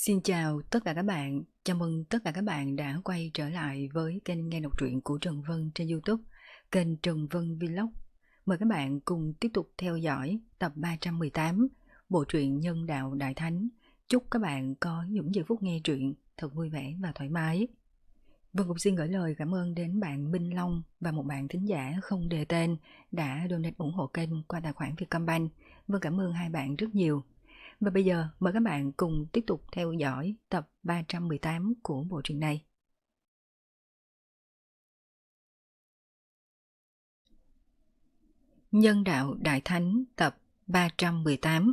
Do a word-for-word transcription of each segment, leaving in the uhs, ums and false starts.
Xin chào tất cả các bạn, chào mừng tất cả các bạn đã quay trở lại với kênh nghe đọc truyện của Trần Vân trên YouTube, kênh Trần Vân Vlog. Mời các bạn cùng tiếp tục theo dõi tập ba trăm mười tám, bộ truyện Nhân Đạo Đại Thánh. Chúc các bạn có những giây phút nghe truyện thật vui vẻ và thoải mái. Vân cũng xin gửi lời cảm ơn đến bạn Minh Long và một bạn thính giả không đề tên đã donate ủng hộ kênh qua tài khoản Vietcombank. Vân cảm ơn hai bạn rất nhiều. Và bây giờ mời các bạn cùng tiếp tục theo dõi tập ba trăm mười tám của bộ truyện này. Nhân Đạo Đại Thánh tập ba trăm mười tám.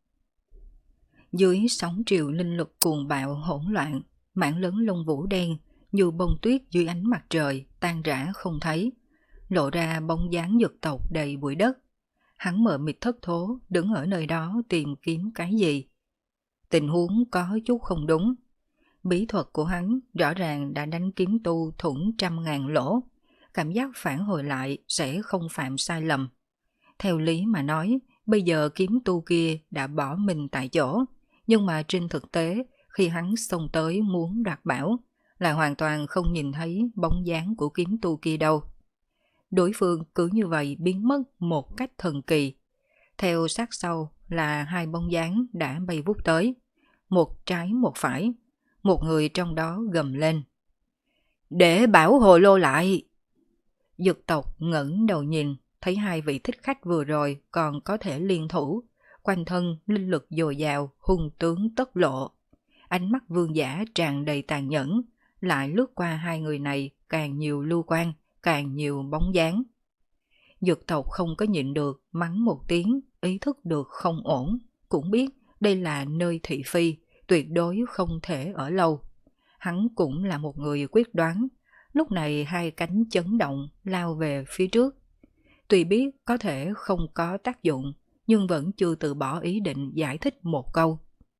Dưới sóng triều linh lực cuồng bạo hỗn loạn, mảng lớn lông vũ đen như bông tuyết dưới ánh mặt trời tan rã không thấy, lộ ra bóng dáng Dực tộc đầy bụi đất. Hắn mờ mịt thất thố đứng ở nơi đó tìm kiếm cái gì. Tình huống có chút không đúng. Bí thuật của hắn rõ ràng đã đánh kiếm tu thủng trăm ngàn lỗ. Cảm giác phản hồi lại sẽ không phạm sai lầm. Theo lý mà nói, bây giờ kiếm tu kia đã bỏ mình tại chỗ. Nhưng mà trên thực tế, khi hắn xông tới muốn đoạt bảo, là hoàn toàn không nhìn thấy bóng dáng của kiếm tu kia đâu. Đối phương cứ như vậy biến mất một cách thần kỳ. Theo sát sau là hai bóng dáng đã bay vút tới. Một trái một phải. Một người trong đó gầm lên: "Để bảo hồ lô lại!" Dực tộc ngẩng đầu nhìn, thấy hai vị thích khách vừa rồi còn có thể liên thủ. Quanh thân linh lực dồi dào, hung tướng tất lộ. Ánh mắt vương giả tràn đầy tàn nhẫn, lại lướt qua hai người này càng nhiều lưu quan, càng nhiều bóng dáng. Dực tộc không có nhịn được, mắng một tiếng, ý thức được không ổn, cũng biết đây là nơi thị phi, tuyệt đối không thể ở lâu. Hắn cũng là một người quyết đoán, lúc này hai cánh chấn động lao về phía trước. Tuy biết có thể không có tác dụng, nhưng vẫn chưa từ bỏ ý định giải thích một câu.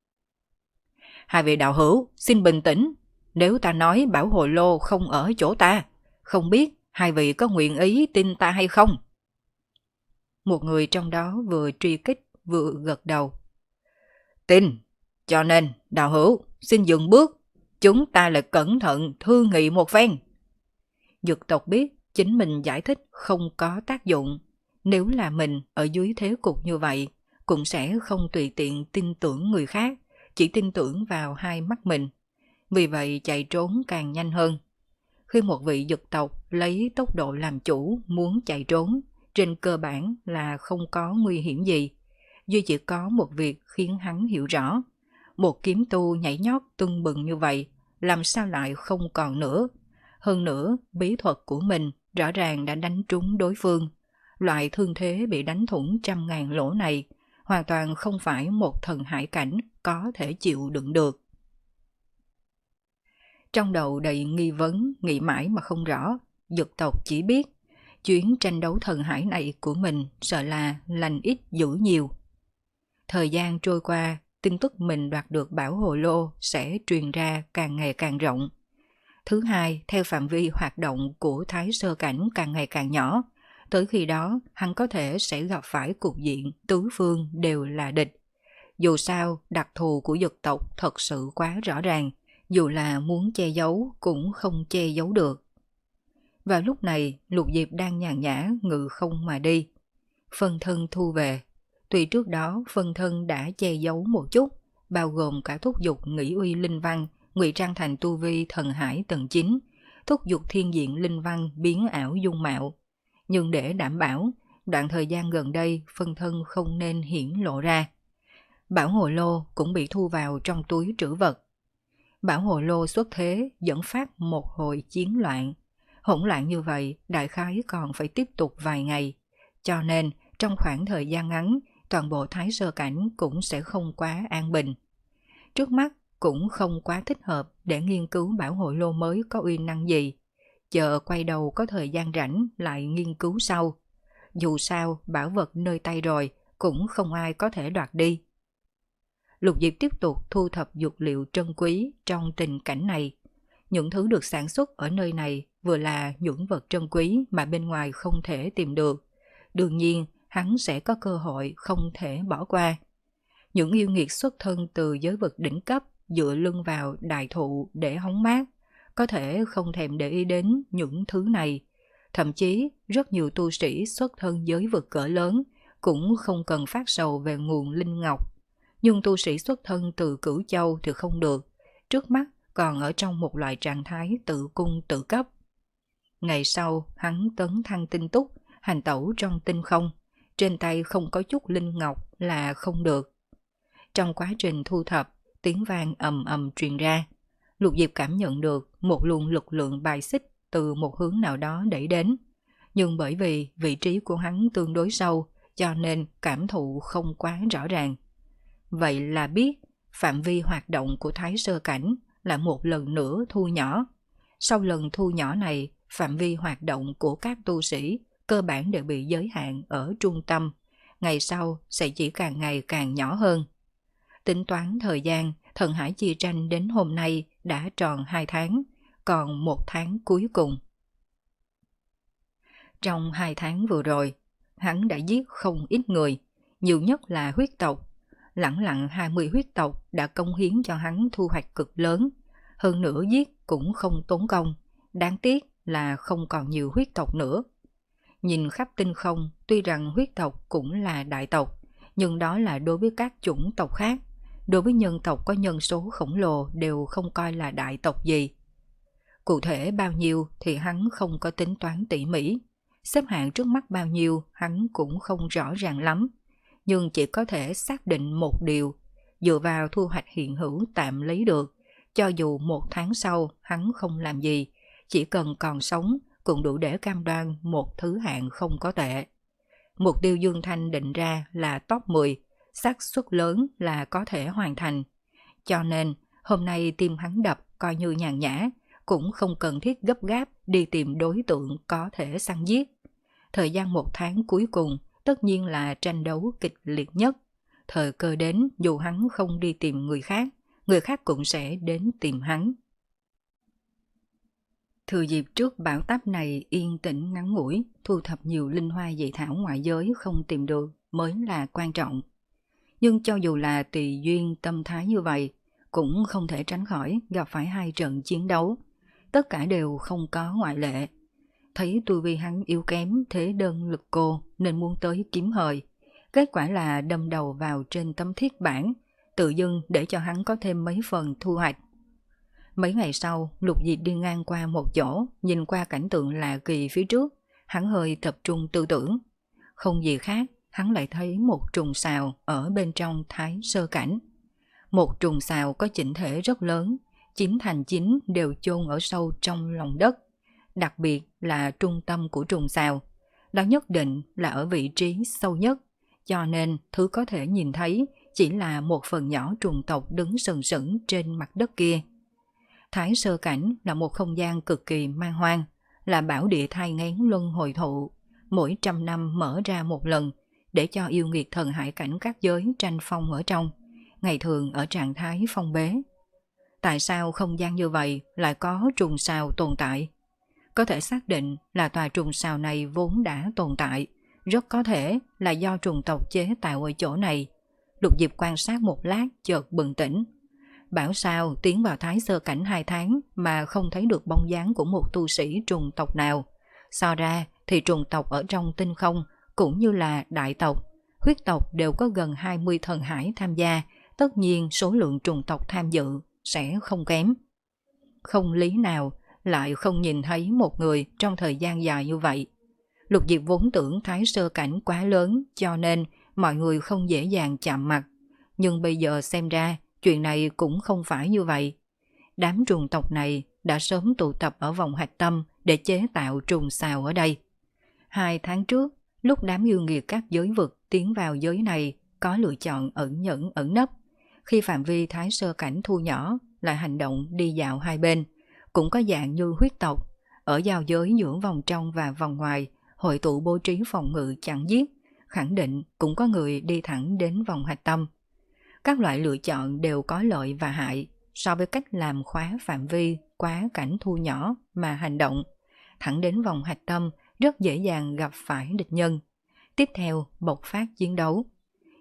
"Hai vị đạo hữu, xin bình tĩnh. Nếu ta nói bảo hồ lô không ở chỗ ta, không biết hai vị có nguyện ý tin ta hay không?" Một người trong đó vừa truy kích vừa gật đầu. "Tin. Cho nên, đạo hữu, xin dừng bước. Chúng ta lại cẩn thận thương nghị một phen." Dực tộc biết chính mình giải thích không có tác dụng. Nếu là mình ở dưới thế cục như vậy, cũng sẽ không tùy tiện tin tưởng người khác, chỉ tin tưởng vào hai mắt mình. Vì vậy chạy trốn càng nhanh hơn. Khi một vị dực tộc lấy tốc độ làm chủ muốn chạy trốn, trên cơ bản là không có nguy hiểm gì. Duy chỉ có một việc khiến hắn hiểu rõ. Một kiếm tu nhảy nhót tưng bừng như vậy, làm sao lại không còn nữa. Hơn nữa, bí thuật của mình rõ ràng đã đánh trúng đối phương. Loại thương thế bị đánh thủng trăm ngàn lỗ này, hoàn toàn không phải một thần hải cảnh có thể chịu đựng được. Trong đầu đầy nghi vấn, nghĩ mãi mà không rõ, Dực tộc chỉ biết chuyến tranh đấu thần hải này của mình sợ là lành ít dữ nhiều. Thời gian trôi qua, tin tức mình đoạt được bảo hồ lô sẽ truyền ra càng ngày càng rộng. Thứ hai, theo phạm vi hoạt động của Thái Sơ Cảnh càng ngày càng nhỏ, tới khi đó hắn có thể sẽ gặp phải cục diện tứ phương đều là địch. Dù sao, đặc thù của dực tộc thật sự quá rõ ràng, dù là muốn che giấu cũng không che giấu được. Vào lúc này, Lục Diệp đang nhàn nhã ngự không mà đi. Phân thân thu về. Tuy trước đó phân thân đã che giấu một chút, bao gồm cả thúc dục nghĩ uy linh văn, ngụy trang thành tu vi thần hải tầng chín, thúc dục thiên diện linh văn biến ảo dung mạo. Nhưng để đảm bảo, đoạn thời gian gần đây phân thân không nên hiển lộ ra. Bảo hồ lô cũng bị thu vào trong túi trữ vật. Bảo hồ lô xuất thế dẫn phát một hồi chiến loạn. Hỗn loạn như vậy, đại khái còn phải tiếp tục vài ngày. Cho nên, trong khoảng thời gian ngắn, toàn bộ Thái Sơ Cảnh cũng sẽ không quá an bình. Trước mắt cũng không quá thích hợp để nghiên cứu bảo hộ lô mới có uy năng gì. Chờ quay đầu có thời gian rảnh lại nghiên cứu sau. Dù sao, bảo vật nơi tay rồi, cũng không ai có thể đoạt đi. Lục Diệp tiếp tục thu thập dược liệu trân quý trong tình cảnh này. Những thứ được sản xuất ở nơi này vừa là những vật trân quý mà bên ngoài không thể tìm được. Đương nhiên, hắn sẽ có cơ hội không thể bỏ qua. Những yêu nghiệt xuất thân từ giới vực đỉnh cấp dựa lưng vào đại thụ để hóng mát, có thể không thèm để ý đến những thứ này. Thậm chí, rất nhiều tu sĩ xuất thân giới vực cỡ lớn cũng không cần phát sầu về nguồn linh ngọc. Nhưng tu sĩ xuất thân từ Cửu Châu thì không được, trước mắt còn ở trong một loại trạng thái tự cung tự cấp. Ngày sau, hắn tấn thăng tinh túc, hành tẩu trong tinh không, trên tay không có chút linh ngọc là không được. Trong quá trình thu thập, tiếng vang ầm ầm truyền ra. Lục Diệp cảm nhận được một luồng lực lượng bài xích từ một hướng nào đó đẩy đến. Nhưng bởi vì vị trí của hắn tương đối sâu, cho nên cảm thụ không quá rõ ràng. Vậy là biết phạm vi hoạt động của Thái Sơ Cảnh là một lần nữa thu nhỏ. Sau lần thu nhỏ này, phạm vi hoạt động của các tu sĩ cơ bản đều bị giới hạn ở trung tâm, ngày sau sẽ chỉ càng ngày càng nhỏ hơn. Tính toán thời gian, Thần Hải Chi Tranh đến hôm nay đã tròn hai tháng, còn một tháng cuối cùng. Trong hai tháng vừa rồi, hắn đã giết không ít người, nhiều nhất là huyết tộc. Lẳng lặng hai mươi huyết tộc đã công hiến cho hắn thu hoạch cực lớn, hơn nữa giết cũng không tốn công, đáng tiếc là không còn nhiều huyết tộc nữa. Nhìn khắp tinh không, tuy rằng huyết tộc cũng là đại tộc, nhưng đó là đối với các chủng tộc khác. Đối với nhân tộc có nhân số khổng lồ đều không coi là đại tộc gì. Cụ thể bao nhiêu thì hắn không có tính toán tỉ mỉ, xếp hạng trước mắt bao nhiêu hắn cũng không rõ ràng lắm, nhưng chỉ có thể xác định một điều, dựa vào thu hoạch hiện hữu tạm lấy được, cho dù một tháng sau hắn không làm gì, chỉ cần còn sống cũng đủ để cam đoan một thứ hạng không có tệ. Mục tiêu Dương Thanh định ra là top mười, xác suất lớn là có thể hoàn thành. Cho nên, hôm nay tim hắn đập coi như nhàn nhã, cũng không cần thiết gấp gáp đi tìm đối tượng có thể săn giết. Thời gian một tháng cuối cùng tất nhiên là tranh đấu kịch liệt nhất. Thời cơ đến, dù hắn không đi tìm người khác, người khác cũng sẽ đến tìm hắn. Thừa dịp trước bão táp này yên tĩnh ngắn ngủi, thu thập nhiều linh hoa dị thảo ngoại giới không tìm được mới là quan trọng. Nhưng cho dù là tùy duyên tâm thái như vậy, cũng không thể tránh khỏi gặp phải hai trận chiến đấu. Tất cả đều không có ngoại lệ. Thấy tu vi hắn yếu kém thế đơn lực cô nên muốn tới kiếm hời. Kết quả là đâm đầu vào trên tấm thiết bản, tự dưng để cho hắn có thêm mấy phần thu hoạch. Mấy ngày sau, Lục Diệp đi ngang qua một chỗ, nhìn qua cảnh tượng lạ kỳ phía trước, hắn hơi tập trung tư tưởng. Không gì khác, hắn lại thấy một trùng sào ở bên trong Thái Sơ Cảnh. Một trùng sào có chỉnh thể rất lớn, chín thành chín đều chôn ở sâu trong lòng đất. Đặc biệt là trung tâm của trùng sào, đó nhất định là ở vị trí sâu nhất, cho nên thứ có thể nhìn thấy chỉ là một phần nhỏ trùng tộc đứng sừng sững trên mặt đất kia. Thái Sơ Cảnh là một không gian cực kỳ man hoang, là bảo địa thai nghén luân hồi thụ, mỗi trăm năm mở ra một lần để cho yêu nghiệt thần hải cảnh các giới tranh phong ở trong, ngày thường ở trạng thái phong bế. Tại sao không gian như vậy lại có trùng sào tồn tại? Có thể xác định là tòa trùng sào này vốn đã tồn tại, rất có thể là do trùng tộc chế tạo ở chỗ này. Lục Diệp quan sát một lát chợt bừng tỉnh. Bảo sao tiến vào Thái Sơ Cảnh hai tháng mà không thấy được bóng dáng của một tu sĩ trùng tộc nào. So ra thì trùng tộc ở trong tinh không cũng như là đại tộc, huyết tộc đều có gần hai mươi thần hải tham gia, tất nhiên số lượng trùng tộc tham dự sẽ không kém. Không lý nào lại không nhìn thấy một người trong thời gian dài như vậy. Lục Diệp vốn tưởng Thái Sơ Cảnh quá lớn cho nên mọi người không dễ dàng chạm mặt, nhưng bây giờ xem ra chuyện này cũng không phải như vậy. Đám trùng tộc này đã sớm tụ tập ở vòng hạch tâm để chế tạo trùng sào ở đây. Hai tháng trước, lúc đám yêu nghiệt các giới vực tiến vào giới này có lựa chọn ẩn nhẫn ẩn nấp. Khi phạm vi Thái Sơ Cảnh thu nhỏ, lại hành động đi dạo hai bên, cũng có dạng như huyết tộc, ở giao giới giữa vòng trong và vòng ngoài, hội tụ bố trí phòng ngự chặn giết, khẳng định cũng có người đi thẳng đến vòng hạch tâm. Các loại lựa chọn đều có lợi và hại, so với cách làm khóa phạm vi, quá cảnh thu nhỏ mà hành động, thẳng đến vòng hạch tâm rất dễ dàng gặp phải địch nhân. Tiếp theo bộc phát chiến đấu.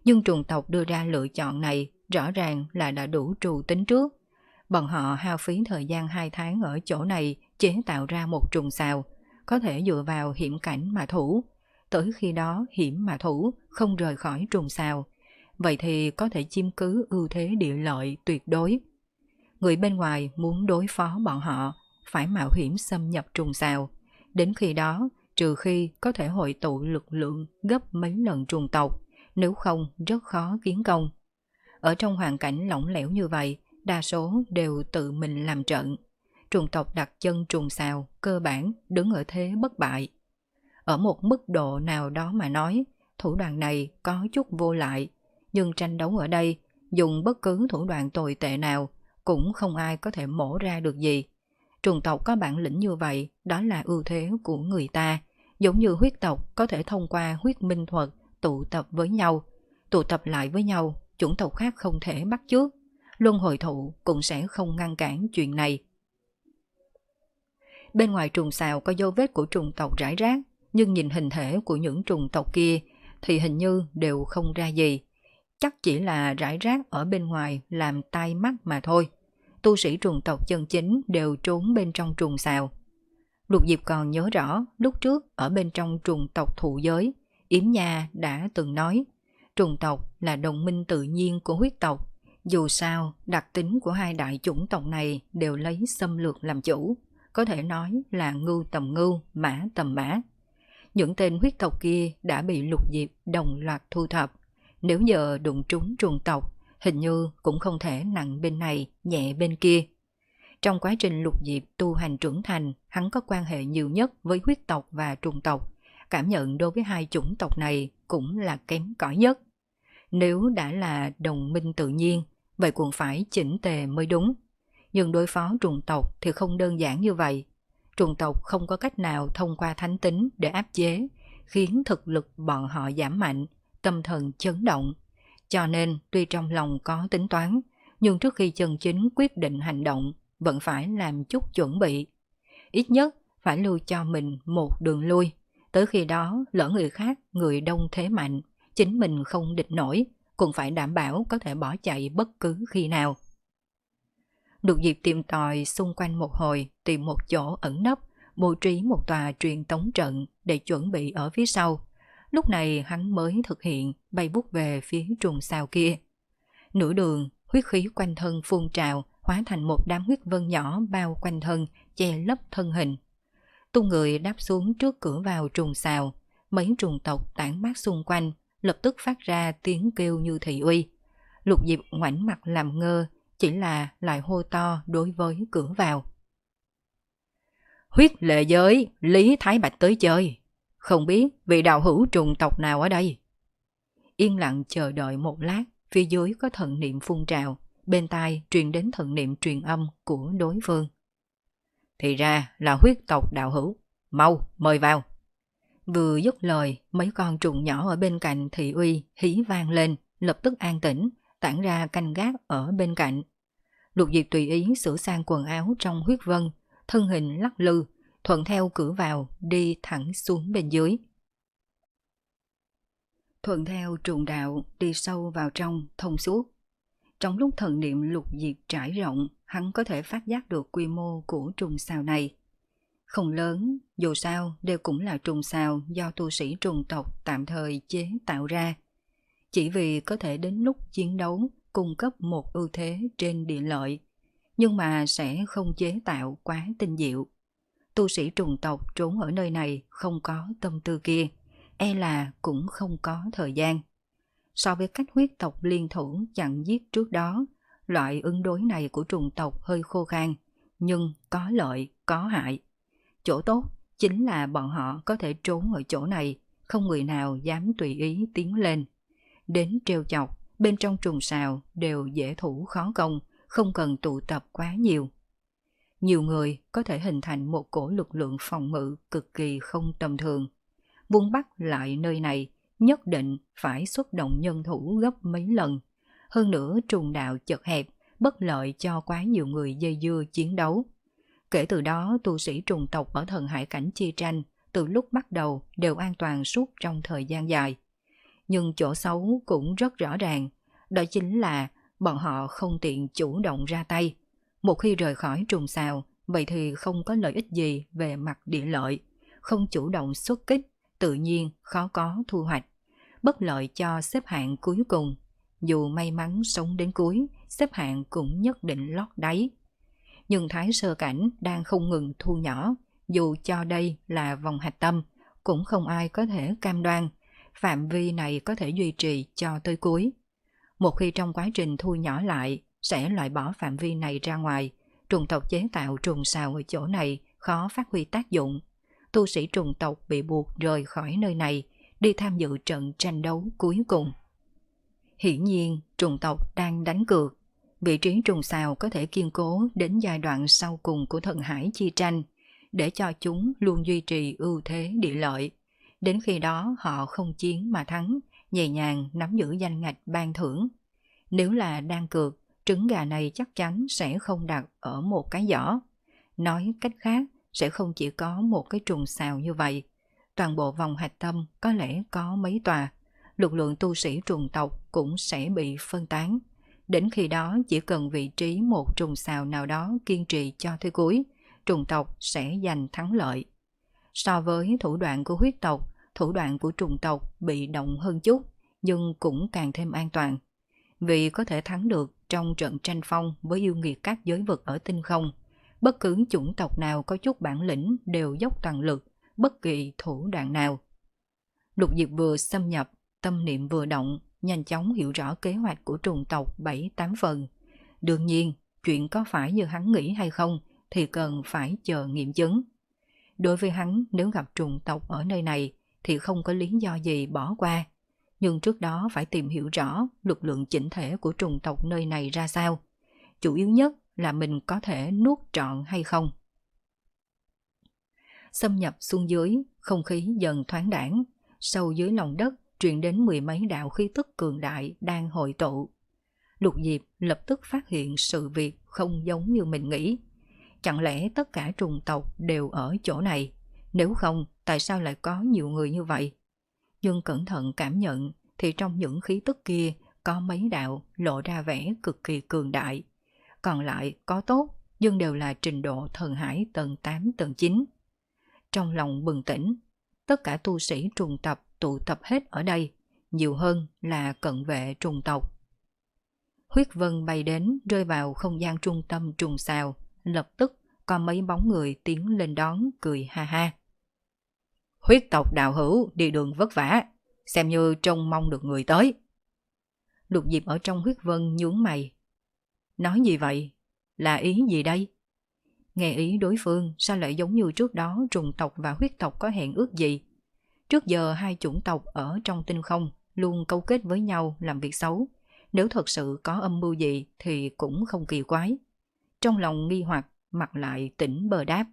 Nhưng trùng tộc đưa ra lựa chọn này rõ ràng là đã đủ trù tính trước. Bọn họ hao phí thời gian hai tháng ở chỗ này chế tạo ra một trùng xào, có thể dựa vào hiểm cảnh mà thủ. Tới khi đó hiểm mà thủ, không rời khỏi trùng xào, vậy thì có thể chiếm cứ ưu thế địa lợi tuyệt đối. Người bên ngoài muốn đối phó bọn họ phải mạo hiểm xâm nhập trùng xào. Đến khi đó, trừ khi có thể hội tụ lực lượng gấp mấy lần trùng tộc, nếu không rất khó kiến công. Ở trong hoàn cảnh lỏng lẻo như vậy, đa số đều tự mình làm trận. Trùng tộc đặt chân trùng xào, cơ bản đứng ở thế bất bại. Ở một mức độ nào đó mà nói, thủ đoạn này có chút vô lại, nhưng tranh đấu ở đây, dùng bất cứ thủ đoạn tồi tệ nào, cũng không ai có thể mổ ra được gì. Trùng tộc có bản lĩnh như vậy, đó là ưu thế của người ta, giống như huyết tộc có thể thông qua huyết minh thuật tụ tập với nhau, tụ tập lại với nhau, chủng tộc khác không thể bắt chước, luân hồi thụ cũng sẽ không ngăn cản chuyện này. Bên ngoài trùng xào có dấu vết của trùng tộc rải rác, nhưng nhìn hình thể của những trùng tộc kia thì hình như đều không ra gì. Chắc chỉ là rải rác ở bên ngoài làm tai mắt mà thôi. Tu sĩ trùng tộc chân chính đều trốn bên trong trùng xào. Lục Diệp còn nhớ rõ lúc trước ở bên trong trùng tộc thụ giới, Yếm Nha đã từng nói trùng tộc là đồng minh tự nhiên của huyết tộc. Dù sao, đặc tính của hai đại chủng tộc này đều lấy xâm lược làm chủ, có thể nói là ngưu tầm ngưu, mã tầm mã. Những tên huyết tộc kia đã bị Lục Diệp đồng loạt thu thập. Nếu giờ đụng trúng trùng tộc, hình như cũng không thể nặng bên này, nhẹ bên kia. Trong quá trình Lục Diệp tu hành trưởng thành, hắn có quan hệ nhiều nhất với huyết tộc và trùng tộc. Cảm nhận đối với hai chủng tộc này cũng là kém cỏi nhất. Nếu đã là đồng minh tự nhiên, vậy cũng phải chỉnh tề mới đúng. Nhưng đối phó trùng tộc thì không đơn giản như vậy. Trùng tộc không có cách nào thông qua thánh tính để áp chế, khiến thực lực bọn họ giảm mạnh, tâm thần chấn động. Cho nên tuy trong lòng có tính toán, nhưng trước khi chân chính quyết định hành động, vẫn phải làm chút chuẩn bị. Ít nhất phải lưu cho mình một đường lui. Tới khi đó lỡ người khác, người đông thế mạnh, chính mình không địch nổi, cũng phải đảm bảo có thể bỏ chạy bất cứ khi nào. Lục Diệp tìm tòi xung quanh một hồi, tìm một chỗ ẩn nấp, bố trí một tòa truyền tống trận để chuẩn bị ở phía sau. Lúc này hắn mới thực hiện bay vút về phía trùng sao kia. Nửa đường, huyết khí quanh thân phun trào, hóa thành một đám huyết vân nhỏ bao quanh thân, che lấp thân hình. Tung người đáp xuống trước cửa vào trùng xào, mấy trùng tộc tản mát xung quanh, lập tức phát ra tiếng kêu như thị uy. Lục Diệp ngoảnh mặt làm ngơ, chỉ là lại hô to đối với cửa vào. Huyết lệ giới, Lý Thái Bạch tới chơi. Không biết vị đạo hữu trùng tộc nào ở đây? Yên lặng chờ đợi một lát, phía dưới có thần niệm phun trào, bên tai truyền đến thần niệm truyền âm của đối phương. Thì ra là huyết tộc đạo hữu, mau mời vào. Vừa dứt lời, mấy con trùng nhỏ ở bên cạnh thị uy hí vang lên, lập tức an tĩnh, tản ra canh gác ở bên cạnh. Lục Diệp tùy ý sửa sang quần áo trong huyết vân, thân hình lắc lư, thuận theo cửa vào đi thẳng xuống bên dưới. Thuận theo trùng đạo đi sâu vào trong thông suốt. Trong lúc thần niệm Lục Diệp trải rộng, hắn có thể phát giác được quy mô của trùng sao này. Không lớn, dù sao đều cũng là trùng sao do tu sĩ trùng tộc tạm thời chế tạo ra. Chỉ vì có thể đến lúc chiến đấu cung cấp một ưu thế trên địa lợi, nhưng mà sẽ không chế tạo quá tinh diệu. Tu sĩ trùng tộc trốn ở nơi này không có tâm tư kia, e là cũng không có thời gian. So với cách huyết tộc liên thủ chặn giết trước đó, loại ứng đối này của trùng tộc hơi khô khan, nhưng có lợi, có hại. Chỗ tốt chính là bọn họ có thể trốn ở chỗ này, không người nào dám tùy ý tiến lên. Đến trêu chọc, bên trong trùng sào đều dễ thủ khó công, không cần tụ tập quá nhiều. Nhiều người có thể hình thành một cổ lực lượng phòng ngự cực kỳ không tầm thường. Buông bắt lại nơi này, nhất định phải xuất động nhân thủ gấp mấy lần. Hơn nữa trùng đạo chật hẹp, bất lợi cho quá nhiều người dây dưa chiến đấu. Kể từ đó, tu sĩ trùng tộc ở thần hải cảnh chi tranh từ lúc bắt đầu đều an toàn suốt trong thời gian dài. Nhưng chỗ xấu cũng rất rõ ràng, đó chính là bọn họ không tiện chủ động ra tay. Một khi rời khỏi trùng xào, vậy thì không có lợi ích gì về mặt địa lợi, không chủ động xuất kích, tự nhiên khó có thu hoạch, bất lợi cho xếp hạng cuối cùng. Dù may mắn sống đến cuối, xếp hạng cũng nhất định lót đáy. Nhưng Thái Sơ Cảnh đang không ngừng thu nhỏ, dù cho đây là vòng hạch tâm, cũng không ai có thể cam đoan phạm vi này có thể duy trì cho tới cuối. Một khi trong quá trình thu nhỏ lại, sẽ loại bỏ phạm vi này ra ngoài, trùng tộc chế tạo trùng xào ở chỗ này khó phát huy tác dụng. Tu sĩ trùng tộc bị buộc rời khỏi nơi này, đi tham dự trận tranh đấu cuối cùng. Hiển nhiên, trùng tộc đang đánh cược. Vị trí trùng xào có thể kiên cố đến giai đoạn sau cùng của thần hải chi tranh, để cho chúng luôn duy trì ưu thế địa lợi. Đến khi đó họ không chiến mà thắng, nhẹ nhàng nắm giữ danh ngạch ban thưởng. Nếu là đang cược, trứng gà này chắc chắn sẽ không đặt ở một cái giỏ. Nói cách khác, sẽ không chỉ có một cái trùng xào như vậy. Toàn bộ vòng hạch tâm có lẽ có mấy tòa, lực lượng tu sĩ trùng tộc cũng sẽ bị phân tán. Đến khi đó chỉ cần vị trí một trùng xào nào đó kiên trì cho tới cuối, trùng tộc sẽ giành thắng lợi. So với thủ đoạn của huyết tộc, thủ đoạn của trùng tộc bị động hơn chút, nhưng cũng càng thêm an toàn. Vì có thể thắng được trong trận tranh phong với yêu nghiệt các giới vực ở tinh không, bất cứ chủng tộc nào có chút bản lĩnh đều dốc toàn lực, bất kỳ thủ đoạn nào. Lục Diệp vừa xâm nhập, tâm niệm vừa động, nhanh chóng hiểu rõ kế hoạch của trùng tộc bảy tám phần. Đương nhiên, chuyện có phải như hắn nghĩ hay không thì cần phải chờ nghiệm chứng. Đối với hắn, nếu gặp trùng tộc ở nơi này thì không có lý do gì bỏ qua. Nhưng trước đó phải tìm hiểu rõ lực lượng chỉnh thể của trùng tộc nơi này ra sao. Chủ yếu nhất là mình có thể nuốt trọn hay không. Xâm nhập xuống dưới, không khí dần thoáng đãng. Sâu dưới lòng đất truyền đến mười mấy đạo khí tức cường đại đang hội tụ. Lục Diệp lập tức phát hiện sự việc không giống như mình nghĩ. Chẳng lẽ tất cả trùng tộc đều ở chỗ này? Nếu không, tại sao lại có nhiều người như vậy? Nhưng cẩn thận cảm nhận thì trong những khí tức kia có mấy đạo lộ ra vẻ cực kỳ cường đại. Còn lại có tốt nhưng đều là trình độ thần hải tầng tám tầng chín. Trong lòng bừng tỉnh, tất cả tu sĩ trùng tập tụ tập hết ở đây, nhiều hơn là cận vệ trùng tộc. Huyết vân bay đến rơi vào không gian trung tâm trùng xào, lập tức có mấy bóng người tiến lên đón cười ha ha. Huyết tộc đạo hữu đi đường vất vả, xem như trông mong được người tới. Lục Diệp ở trong huyết vân nhướng mày. Nói gì vậy? Là ý gì đây? Nghe ý đối phương sao lại giống như trước đó trùng tộc và huyết tộc có hẹn ước gì? Trước giờ hai chủng tộc ở trong tinh không luôn câu kết với nhau làm việc xấu. Nếu thật sự có âm mưu gì thì cũng không kỳ quái. Trong lòng nghi hoặc, mặt lại tỉnh bờ đáp.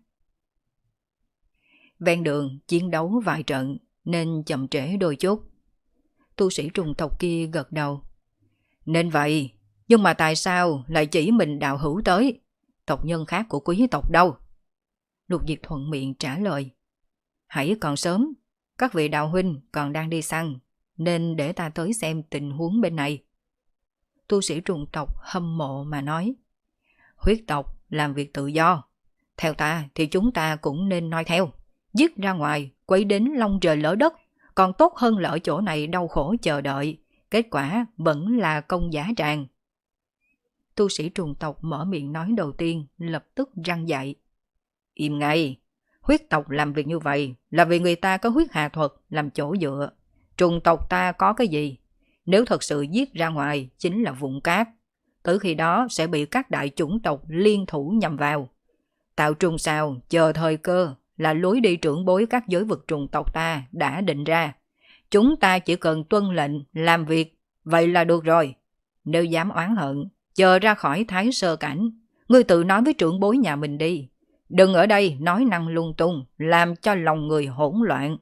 Ven đường chiến đấu vài trận nên chậm trễ đôi chút. Tu sĩ trùng tộc kia gật đầu. Nên vậy, nhưng mà tại sao lại chỉ mình đạo hữu tới? Tộc nhân khác của quý tộc đâu? Lục Diệp thuận miệng trả lời. Hãy còn sớm, các vị đạo huynh còn đang đi săn, nên để ta tới xem tình huống bên này. Tu sĩ trùng tộc hâm mộ mà nói. Huyết tộc làm việc tự do. Theo ta thì chúng ta cũng nên noi theo. Giết ra ngoài, quấy đến long trời lỡ đất, còn tốt hơn là ở chỗ này đau khổ chờ đợi. Kết quả vẫn là công giá tràng. Tu sĩ trùng tộc mở miệng nói đầu tiên, lập tức răng dạy. Im ngay, huyết tộc làm việc như vậy là vì người ta có huyết hà thuật làm chỗ dựa. Trùng tộc ta có cái gì? Nếu thật sự giết ra ngoài chính là vụn cát. Tới khi đó sẽ bị các đại chủng tộc liên thủ nhằm vào. Tạo trùng sao chờ thời cơ là lối đi trưởng bối các giới vực trùng tộc ta đã định ra. Chúng ta chỉ cần tuân lệnh làm việc, vậy là được rồi. Nếu dám oán hận, chờ ra khỏi Thái Sơ Cảnh, ngươi tự nói với trưởng bối nhà mình đi. Đừng ở đây nói năng lung tung, làm cho lòng người hỗn loạn.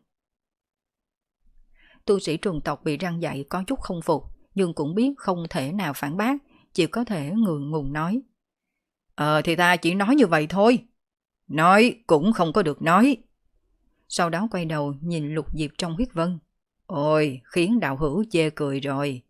Tu sĩ trùng tộc bị răng dạy có chút không phục, nhưng cũng biết không thể nào phản bác, chỉ có thể ngượng ngùng nói. Ờ thì ta chỉ nói như vậy thôi. Nói cũng không có được nói. Sau đó quay đầu nhìn Lục Diệp trong huyết vân. Ôi, khiến đạo hữu chê cười rồi.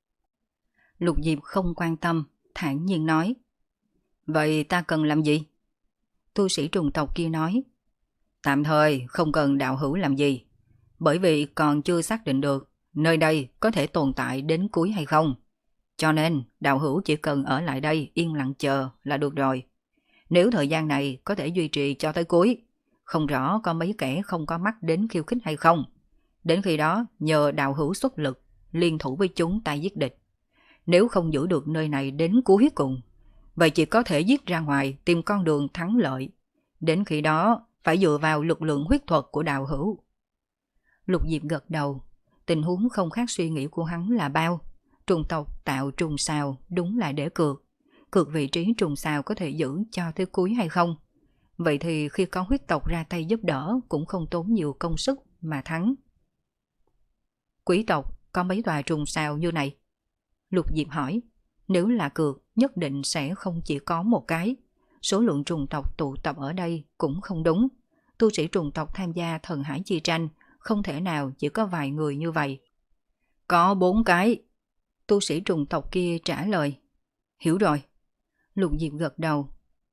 Lục Diệp không quan tâm, thản nhiên nói. Vậy ta cần làm gì? Tu sĩ trùng tộc kia nói. Tạm thời không cần đạo hữu làm gì, bởi vì còn chưa xác định được nơi đây có thể tồn tại đến cuối hay không. Cho nên đạo hữu chỉ cần ở lại đây yên lặng chờ là được rồi. Nếu thời gian này có thể duy trì cho tới cuối, không rõ có mấy kẻ không có mắt đến khiêu khích hay không. Đến khi đó nhờ đạo hữu xuất lực, liên thủ với chúng ta giết địch. Nếu không giữ được nơi này đến cuối cùng, vậy chỉ có thể giết ra ngoài tìm con đường thắng lợi. Đến khi đó phải dựa vào lực lượng huyết thuật của đạo hữu. Lục Diệp gật đầu, tình huống không khác suy nghĩ của hắn là bao. Trùng tộc tạo trùng sao đúng là để cược. Cược vị trí trùng sao có thể giữ cho tới cuối hay không. Vậy thì khi có huyết tộc ra tay giúp đỡ cũng không tốn nhiều công sức mà thắng. Quý tộc có mấy tòa trùng sao như này? Lục Diệp hỏi. Nếu là cược nhất định sẽ không chỉ có một cái. Số lượng trùng tộc tụ tập ở đây cũng không đúng. Tu sĩ trùng tộc tham gia thần hải chi tranh không thể nào chỉ có vài người như vậy. Có bốn cái. Tu sĩ trùng tộc kia trả lời. Hiểu rồi. Lục Diệp gật đầu.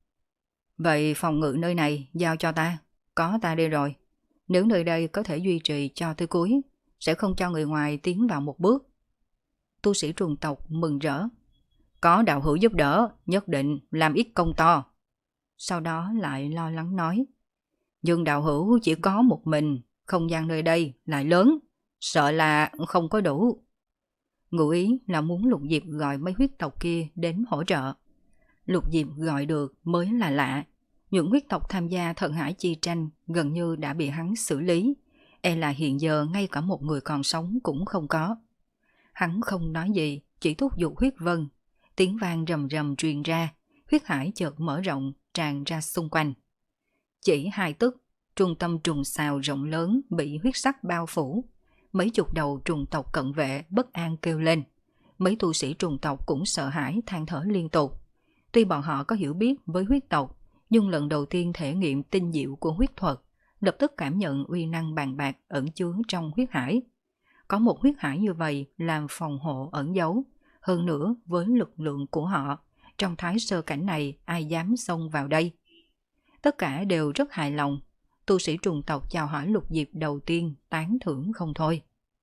Vậy phòng ngự nơi này giao cho ta. Có ta đây rồi. Nếu nơi đây có thể duy trì cho tới cuối, sẽ không cho người ngoài tiến vào một bước. Tu sĩ trùng tộc mừng rỡ. Có đạo hữu giúp đỡ, nhất định làm ít công to. Sau đó lại lo lắng nói. Nhưng đạo hữu chỉ có một mình, không gian nơi đây lại lớn, sợ là không có đủ. Ngụ ý là muốn Lục Diệp gọi mấy huyết tộc kia đến hỗ trợ. Lục Diệp gọi được mới là lạ. Những huyết tộc tham gia thần hải chi tranh gần như đã bị hắn xử lý. E là hiện giờ ngay cả một người còn sống cũng không có. Hắn không nói gì, chỉ thúc giục huyết vân. Tiếng vang rầm rầm truyền ra, huyết hải chợt mở rộng, tràn ra xung quanh. Chỉ hai tức, trung tâm trùng xào rộng lớn bị huyết sắc bao phủ. Mấy chục đầu trùng tộc cận vệ bất an kêu lên. Mấy tu sĩ trùng tộc cũng sợ hãi than thở liên tục. Tuy bọn họ có hiểu biết với huyết tộc, nhưng lần đầu tiên thể nghiệm tinh diệu của huyết thuật, lập tức cảm nhận uy năng bàn bạc ẩn chứa trong huyết hải. Có một huyết hải như vậy làm phòng hộ ẩn giấu. Hơn nữa với lực lượng của họ, trong thái sơ cảnh này ai dám xông vào đây. Tất cả đều rất hài lòng. Tu sĩ trùng tộc chào hỏi Lục Diệp đầu tiên tán thưởng không thôi.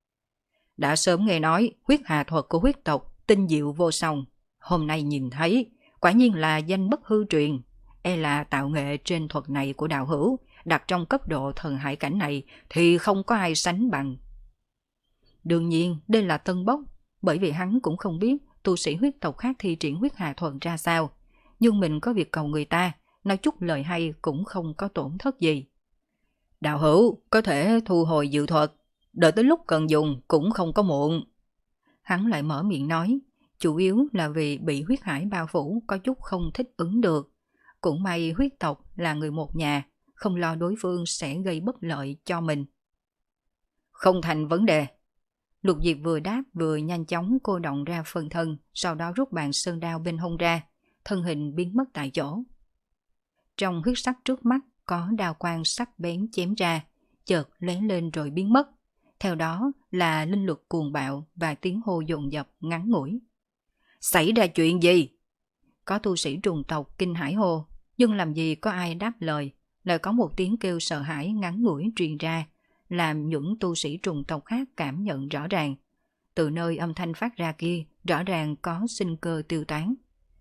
Đã sớm nghe nói huyết hà thuật của huyết tộc tinh diệu vô song. Hôm nay nhìn thấy, quả nhiên là danh bất hư truyền. E là tạo nghệ trên thuật này của đạo hữu, đặt trong cấp độ thần hải cảnh này thì không có ai sánh bằng. Đương nhiên đây là tân bốc, bởi vì hắn cũng không biết tu sĩ huyết tộc khác thi triển huyết hà thuật ra sao. Nhưng mình có việc cầu người ta, nói chút lời hay cũng không có tổn thất gì. Đạo hữu có thể thu hồi dự thuật, đợi tới lúc cần dùng cũng không có muộn. Hắn lại mở miệng nói, chủ yếu là vì bị huyết hải bao phủ có chút không thích ứng được. Cũng may huyết tộc là người một nhà, không lo đối phương sẽ gây bất lợi cho mình. Không thành vấn đề. Lục Diệp vừa đáp vừa nhanh chóng cô động ra phần thân, sau đó rút bàn sơn đao bên hông ra, thân hình biến mất tại chỗ. Trong huyết sắc trước mắt có đao quang sắc bén chém ra, chợt lóe lên rồi biến mất. Theo đó là linh lực cuồng bạo và tiếng hô dồn dập ngắn ngủi. Xảy ra chuyện gì? Có tu sĩ trùng tộc kinh hãi hô, nhưng làm gì có ai đáp lời, lại có một tiếng kêu sợ hãi ngắn ngủi truyền ra, làm những tu sĩ trùng tộc khác cảm nhận rõ ràng. Từ nơi âm thanh phát ra kia, rõ ràng có sinh cơ tiêu tán.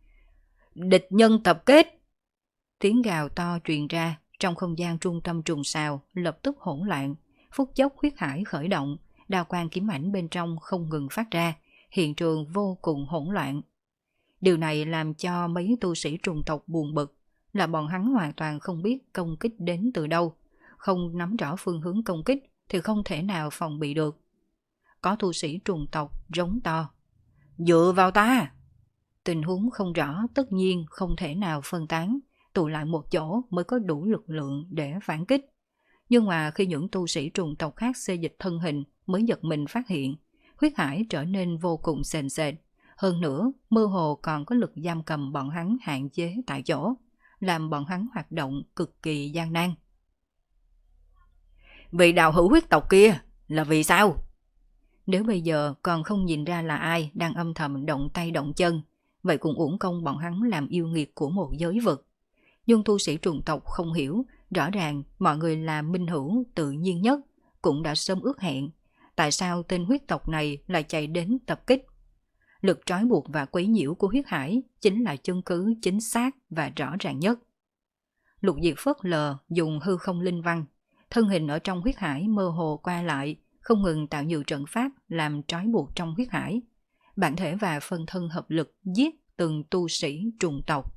Địch nhân tập kết! Tiếng gào to truyền ra, trong không gian trung tâm trùng sao lập tức hỗn loạn. Phút chốc huyết hải khởi động, đao quang kiếm ảnh bên trong không ngừng phát ra, hiện trường vô cùng hỗn loạn. Điều này làm cho mấy tu sĩ trùng tộc buồn bực, là bọn hắn hoàn toàn không biết công kích đến từ đâu. Không nắm rõ phương hướng công kích thì không thể nào phòng bị được. Có tu sĩ trùng tộc rống to. Dựa vào ta! Tình huống không rõ tất nhiên không thể nào phân tán, tụ lại một chỗ mới có đủ lực lượng để phản kích. Nhưng mà khi những tu sĩ trùng tộc khác xê dịch thân hình mới giật mình phát hiện, huyết hải trở nên vô cùng sền sệt. Hơn nữa, mơ hồ còn có lực giam cầm bọn hắn hạn chế tại chỗ, làm bọn hắn hoạt động cực kỳ gian nan. Vì đạo hữu huyết tộc kia là vì sao? Nếu bây giờ còn không nhìn ra là ai đang âm thầm động tay động chân, vậy cũng uổng công bọn hắn làm yêu nghiệt của một giới vực. Nhưng tu sĩ trùng tộc không hiểu, rõ ràng mọi người là minh hữu tự nhiên nhất, cũng đã sớm ước hẹn. Tại sao tên huyết tộc này lại chạy đến tập kích? Lực trói buộc và quấy nhiễu của huyết hải chính là chứng cứ chính xác và rõ ràng nhất. Lục Diệp phớt lờ dùng hư không linh văn, thân hình ở trong huyết hải mơ hồ qua lại, không ngừng tạo nhiều trận pháp làm trói buộc trong huyết hải. Bản thể và phân thân hợp lực giết từng tu sĩ trùng tộc.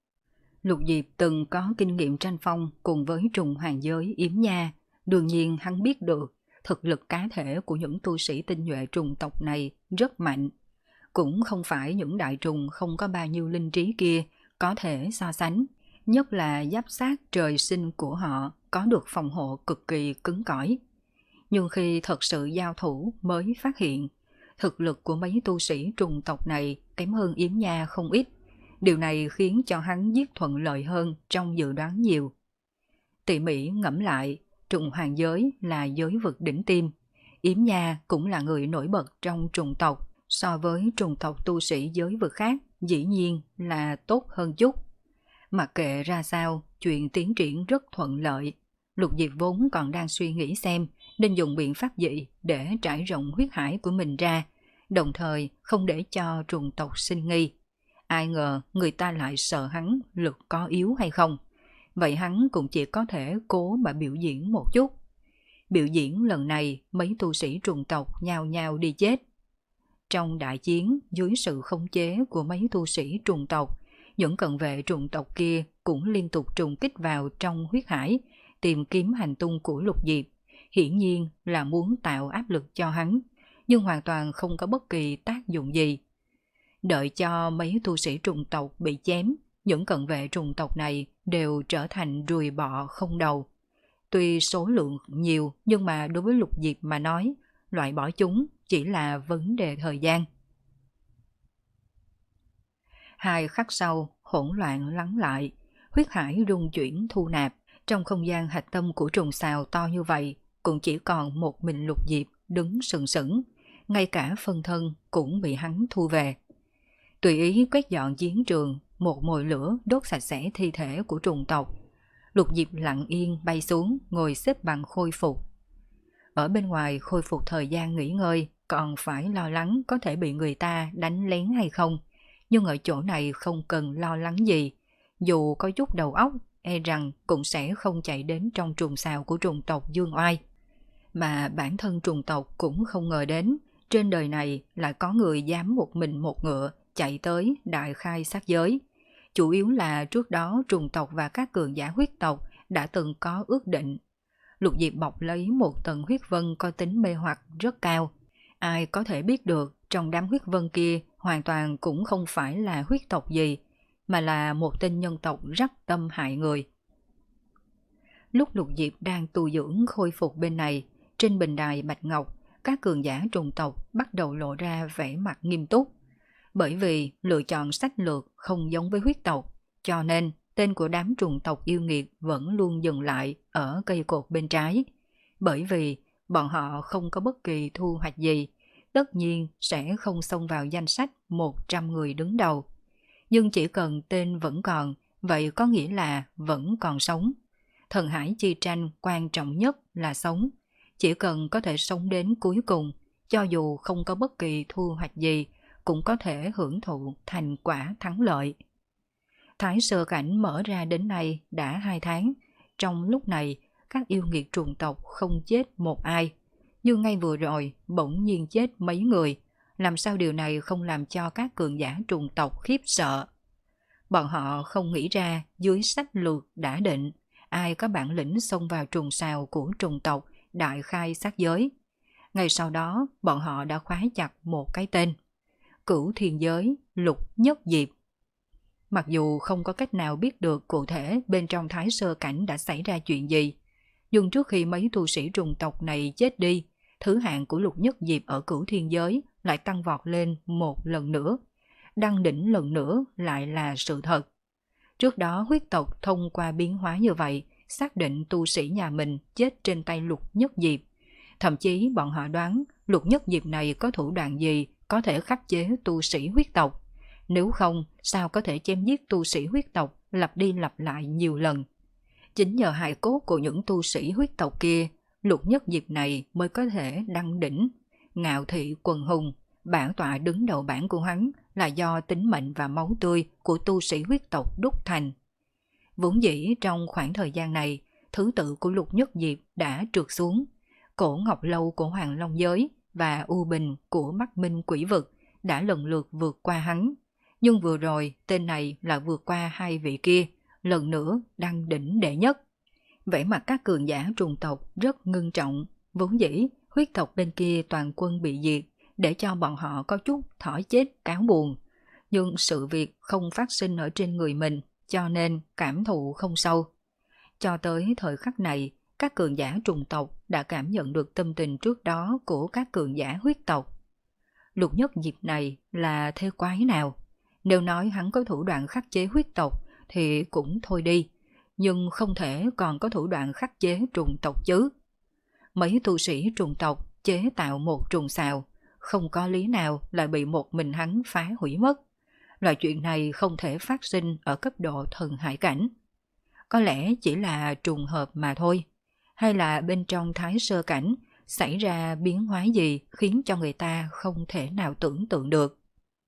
Lục Diệp từng có kinh nghiệm tranh phong cùng với trùng hoàng giới Yếm Nha, đương nhiên hắn biết được thực lực cá thể của những tu sĩ tinh nhuệ trùng tộc này rất mạnh. Cũng không phải những đại trùng không có bao nhiêu linh trí kia có thể so sánh, nhất là giáp sát trời sinh của họ có được phòng hộ cực kỳ cứng cỏi. Nhưng khi thật sự giao thủ mới phát hiện, thực lực của mấy tu sĩ trùng tộc này kém hơn Yếm Nha không ít. Điều này khiến cho hắn giết thuận lợi hơn trong dự đoán nhiều. Tỉ mỉ ngẫm lại, trùng hoàng giới là giới vực đỉnh tim. Yếm Nha cũng là người nổi bật trong trùng tộc, so với trùng tộc tu sĩ giới vực khác dĩ nhiên là tốt hơn chút. Mặc kệ ra sao, chuyện tiến triển rất thuận lợi. Lục Diệp vốn còn đang suy nghĩ xem nên dùng biện pháp gì để trải rộng huyết hải của mình ra, đồng thời không để cho trùng tộc sinh nghi. Ai ngờ người ta lại sợ hắn lực có yếu hay không. Vậy hắn cũng chỉ có thể cố mà biểu diễn một chút. Biểu diễn lần này mấy tu sĩ trùng tộc nhao nhao đi chết. Trong đại chiến dưới sự khống chế của mấy tu sĩ trùng tộc, những cận vệ trùng tộc kia cũng liên tục trùng kích vào trong huyết hải, tìm kiếm hành tung của Lục Diệp. Hiển nhiên là muốn tạo áp lực cho hắn, nhưng hoàn toàn không có bất kỳ tác dụng gì. Đợi cho mấy tu sĩ trùng tộc bị chém, những cận vệ trùng tộc này đều trở thành ruồi bọ không đầu. Tuy số lượng nhiều nhưng mà đối với Lục Diệp mà nói, loại bỏ chúng chỉ là vấn đề thời gian. Hai khắc sau, hỗn loạn lắng lại, huyết hải rung chuyển thu nạp, trong không gian hạch tâm của trùng xào to như vậy, cũng chỉ còn một mình Lục Diệp đứng sừng sững, ngay cả phân thân cũng bị hắn thu về. Tùy ý quét dọn chiến trường, một mồi lửa đốt sạch sẽ thi thể của trùng tộc. Lục Diệp lặng yên bay xuống, ngồi xếp bằng khôi phục. Ở bên ngoài khôi phục thời gian nghỉ ngơi, còn phải lo lắng có thể bị người ta đánh lén hay không. Nhưng ở chỗ này không cần lo lắng gì. Dù có chút đầu óc, e rằng cũng sẽ không chạy đến trong trùng xào của trùng tộc Dương Oai. Mà bản thân trùng tộc cũng không ngờ đến, trên đời này lại có người dám một mình một ngựa chạy tới đại khai sát giới. Chủ yếu là trước đó trùng tộc và các cường giả huyết tộc đã từng có ước định. Lục Diệp bọc lấy một tầng huyết vân có tính mê hoặc rất cao. Ai có thể biết được trong đám huyết vân kia hoàn toàn cũng không phải là huyết tộc gì, mà là một tên nhân tộc rất tâm hại người. Lúc Lục Diệp đang tu dưỡng khôi phục bên này, trên bình đài Bạch Ngọc, các cường giả trùng tộc bắt đầu lộ ra vẻ mặt nghiêm túc. Bởi vì lựa chọn sách lược không giống với huyết tộc, cho nên tên của đám trùng tộc yêu nghiệt vẫn luôn dừng lại ở cây cột bên trái. Bởi vì bọn họ không có bất kỳ thu hoạch gì, tất nhiên sẽ không xông vào danh sách một trăm người đứng đầu. Nhưng chỉ cần tên vẫn còn, vậy có nghĩa là vẫn còn sống. Thần hải chi tranh quan trọng nhất là sống. Chỉ cần có thể sống đến cuối cùng, cho dù không có bất kỳ thu hoạch gì, cũng có thể hưởng thụ thành quả thắng lợi. Thái sơ cảnh mở ra đến nay đã hai tháng. Trong lúc này, các yêu nghiệt trùng tộc không chết một ai. Nhưng ngay vừa rồi, bỗng nhiên chết mấy người. Làm sao điều này không làm cho các cường giả trùng tộc khiếp sợ? Bọn họ không nghĩ ra dưới sách lược đã định, ai có bản lĩnh xông vào trùng xào của trùng tộc đại khai sát giới. Ngay sau đó, bọn họ đã khóa chặt một cái tên: Cửu Thiên Giới Lục Nhất Diệp. Mặc dù không có cách nào biết được cụ thể bên trong Thái sơ cảnh đã xảy ra chuyện gì, nhưng trước khi mấy tu sĩ trùng tộc này chết đi, thứ hạng của Lục Nhất Diệp ở Cửu Thiên Giới lại tăng vọt lên một lần nữa. Đăng đỉnh lần nữa lại là sự thật. Trước đó huyết tộc thông qua biến hóa như vậy, xác định tu sĩ nhà mình chết trên tay Lục Nhất Diệp. Thậm chí bọn họ đoán Lục Nhất Diệp này có thủ đoạn gì có thể khắc chế tu sĩ huyết tộc? Nếu không, sao có thể chém giết tu sĩ huyết tộc lặp đi lặp lại nhiều lần? Chính nhờ hài cốt của những tu sĩ huyết tộc kia, Lục Nhất Diệp này mới có thể đăng đỉnh. Ngạo thị quần hùng, bản tọa đứng đầu bản của hắn là do tính mệnh và máu tươi của tu sĩ huyết tộc đúc thành. Vốn dĩ trong khoảng thời gian này, thứ tự của Lục Nhất Diệp đã trượt xuống. Cổ Ngọc Lâu của Hoàng Long Giới và U Bình của Bắc Minh Quỷ Vực đã lần lượt vượt qua hắn. Nhưng vừa rồi tên này là vượt qua hai vị kia, lần nữa đăng đỉnh đệ nhất. Vẻ mặt các cường giả trùng tộc rất ngưng trọng, vốn dĩ huyết tộc bên kia toàn quân bị diệt để cho bọn họ có chút thỏ chết cáo buồn. Nhưng sự việc không phát sinh ở trên người mình cho nên cảm thụ không sâu. Cho tới thời khắc này, các cường giả trùng tộc đã cảm nhận được tâm tình trước đó của các cường giả huyết tộc. Lục Nhất Diệp này là thế quái nào? Nếu nói hắn có thủ đoạn khắc chế huyết tộc thì cũng thôi đi, nhưng không thể còn có thủ đoạn khắc chế trùng tộc chứ. Mấy tu sĩ trùng tộc chế tạo một trùng xào, không có lý nào lại bị một mình hắn phá hủy mất. Loại chuyện này không thể phát sinh ở cấp độ thần hải cảnh. Có lẽ chỉ là trùng hợp mà thôi, hay là bên trong thái sơ cảnh xảy ra biến hóa gì khiến cho người ta không thể nào tưởng tượng được.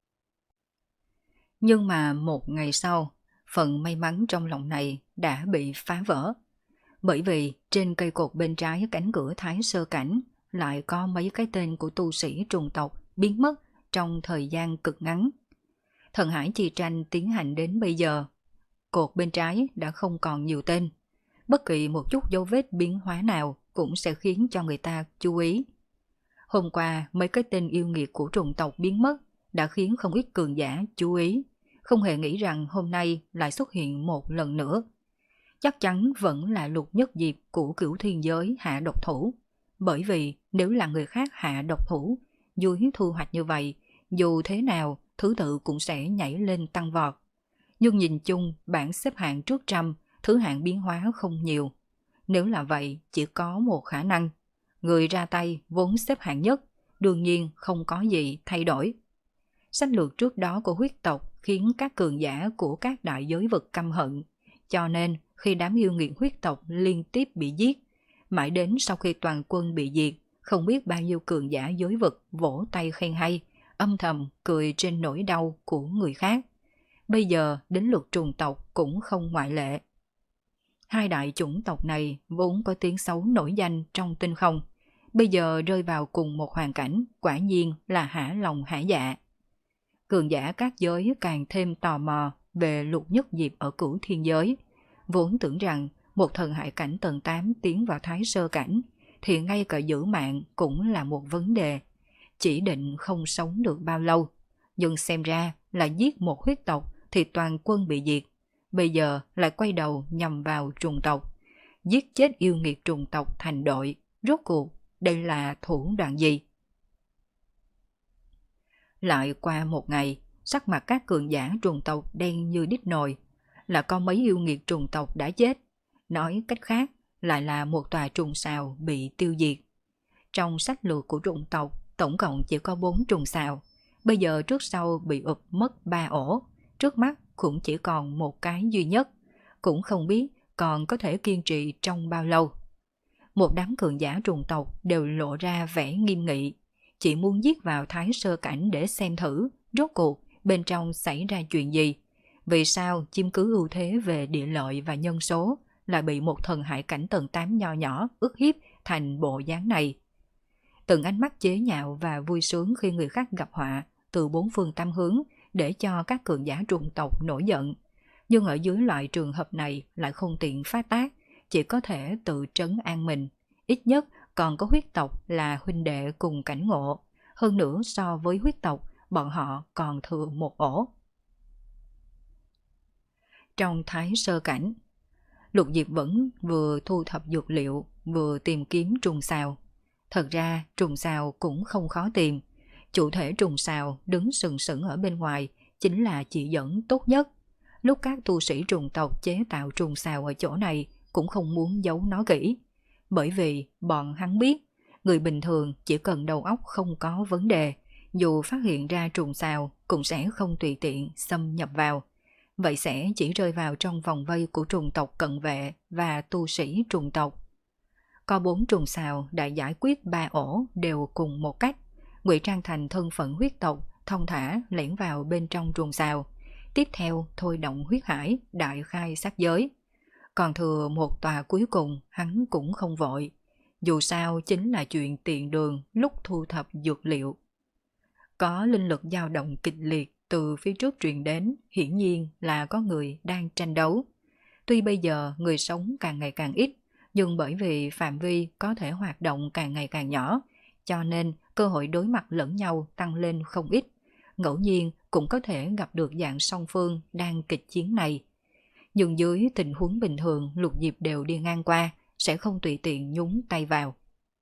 Nhưng mà một ngày sau, phần may mắn trong lòng này đã bị phá vỡ. Bởi vì trên cây cột bên trái cánh cửa thái sơ cảnh lại có mấy cái tên của tu sĩ trùng tộc biến mất trong thời gian cực ngắn. Thần hải chi tranh tiến hành đến bây giờ, cột bên trái đã không còn nhiều tên. Bất kỳ một chút dấu vết biến hóa nào cũng sẽ khiến cho người ta chú ý. Hôm qua mấy cái tên yêu nghiệt của trùng tộc biến mất đã khiến không ít cường giả chú ý, không hề nghĩ rằng hôm nay lại xuất hiện một lần nữa. Chắc chắn vẫn là Lục Nhất Diệp của Cửu Thiên Giới hạ độc thủ. Bởi vì nếu là người khác hạ độc thủ, dưới thu hoạch như vậy, dù thế nào thứ tự cũng sẽ nhảy lên tăng vọt. Nhưng nhìn chung bảng xếp hạng trước trăm, thứ hạng biến hóa không nhiều. Nếu là vậy, chỉ có một khả năng. Người ra tay vốn xếp hạng nhất, đương nhiên không có gì thay đổi. Sách lược trước đó của huyết tộc khiến các cường giả của các đại giới vực căm hận. Cho nên khi đám yêu nghiệt huyết tộc liên tiếp bị giết, mãi đến sau khi toàn quân bị diệt, không biết bao nhiêu cường giả giới vực vỗ tay khen hay, âm thầm cười trên nỗi đau của người khác. Bây giờ đến lượt trùng tộc cũng không ngoại lệ. Hai đại chủng tộc này vốn có tiếng xấu nổi danh trong tinh không, bây giờ rơi vào cùng một hoàn cảnh, quả nhiên là hả lòng hả dạ. Cường giả các giới càng thêm tò mò về Lục Nhất Diệp ở Cửu Thiên Giới, vốn tưởng rằng một thần hải cảnh tầng tám tiến vào thái sơ cảnh thì ngay cả giữ mạng cũng là một vấn đề, chỉ định không sống được bao lâu. Nhưng xem ra là giết một huyết tộc thì toàn quân bị diệt, bây giờ lại quay đầu nhằm vào trùng tộc, giết chết yêu nghiệt trùng tộc thành đội. Rốt cuộc đây là thủ đoạn gì? Lại qua một ngày, sắc mặt các cường giả trùng tộc đen như đít nồi, là có mấy yêu nghiệt trùng tộc đã chết. Nói cách khác, lại là một tòa trùng xào bị tiêu diệt. Trong sách lược của trùng tộc, tổng cộng chỉ có bốn trùng xào. Bây giờ trước sau bị ụp mất ba ổ, trước mắt cũng chỉ còn một cái duy nhất. Cũng không biết còn có thể kiên trì trong bao lâu. Một đám cường giả trùng tộc đều lộ ra vẻ nghiêm nghị, chỉ muốn giết vào thái sơ cảnh để xem thử rốt cuộc bên trong xảy ra chuyện gì. Vì sao chiếm cứ ưu thế về địa lợi và nhân số lại bị một thần hải cảnh tầng tám nho nhỏ ức hiếp thành bộ dáng này? Từng ánh mắt chế nhạo và vui sướng khi người khác gặp họa từ bốn phương tám hướng để cho các cường giả trùng tộc nổi giận. Nhưng ở dưới loại trường hợp này lại không tiện phát tác, chỉ có thể tự trấn an mình. Ít nhất còn có huyết tộc là huynh đệ cùng cảnh ngộ. Hơn nữa so với huyết tộc, bọn họ còn thừa một ổ. Trong thái sơ cảnh, Lục Diệp vẫn vừa thu thập dược liệu, vừa tìm kiếm trùng xào. Thật ra trùng xào cũng không khó tìm. Chủ thể trùng xào đứng sừng sững ở bên ngoài chính là chỉ dẫn tốt nhất. Lúc các tu sĩ trùng tộc chế tạo trùng xào ở chỗ này cũng không muốn giấu nó kỹ. Bởi vì bọn hắn biết, Người bình thường chỉ cần đầu óc không có vấn đề, dù phát hiện ra trùng xào cũng sẽ không tùy tiện xâm nhập vào. Vậy sẽ chỉ rơi vào trong vòng vây của trùng tộc cận vệ và tu sĩ trùng tộc. Có bốn trùng xào đã giải quyết ba ổ đều cùng một cách, ngụy trang thành thân phận huyết tộc, thông thả lẻn vào bên trong trùng xào. Tiếp theo thôi động huyết hải, đại khai sát giới. Còn thừa một tòa cuối cùng hắn cũng không vội. Dù sao chính là chuyện tiện đường lúc thu thập dược liệu. Có linh lực dao động kịch liệt từ phía trước truyền đến, hiển nhiên là có người đang tranh đấu. Tuy bây giờ người sống càng ngày càng ít, nhưng bởi vì phạm vi có thể hoạt động càng ngày càng nhỏ, cho nên cơ hội đối mặt lẫn nhau tăng lên không ít. Ngẫu nhiên cũng có thể gặp được dạng song phương đang kịch chiến này. Nhưng dưới tình huống bình thường Lục Diệp đều đi ngang qua, sẽ không tùy tiện nhúng tay vào.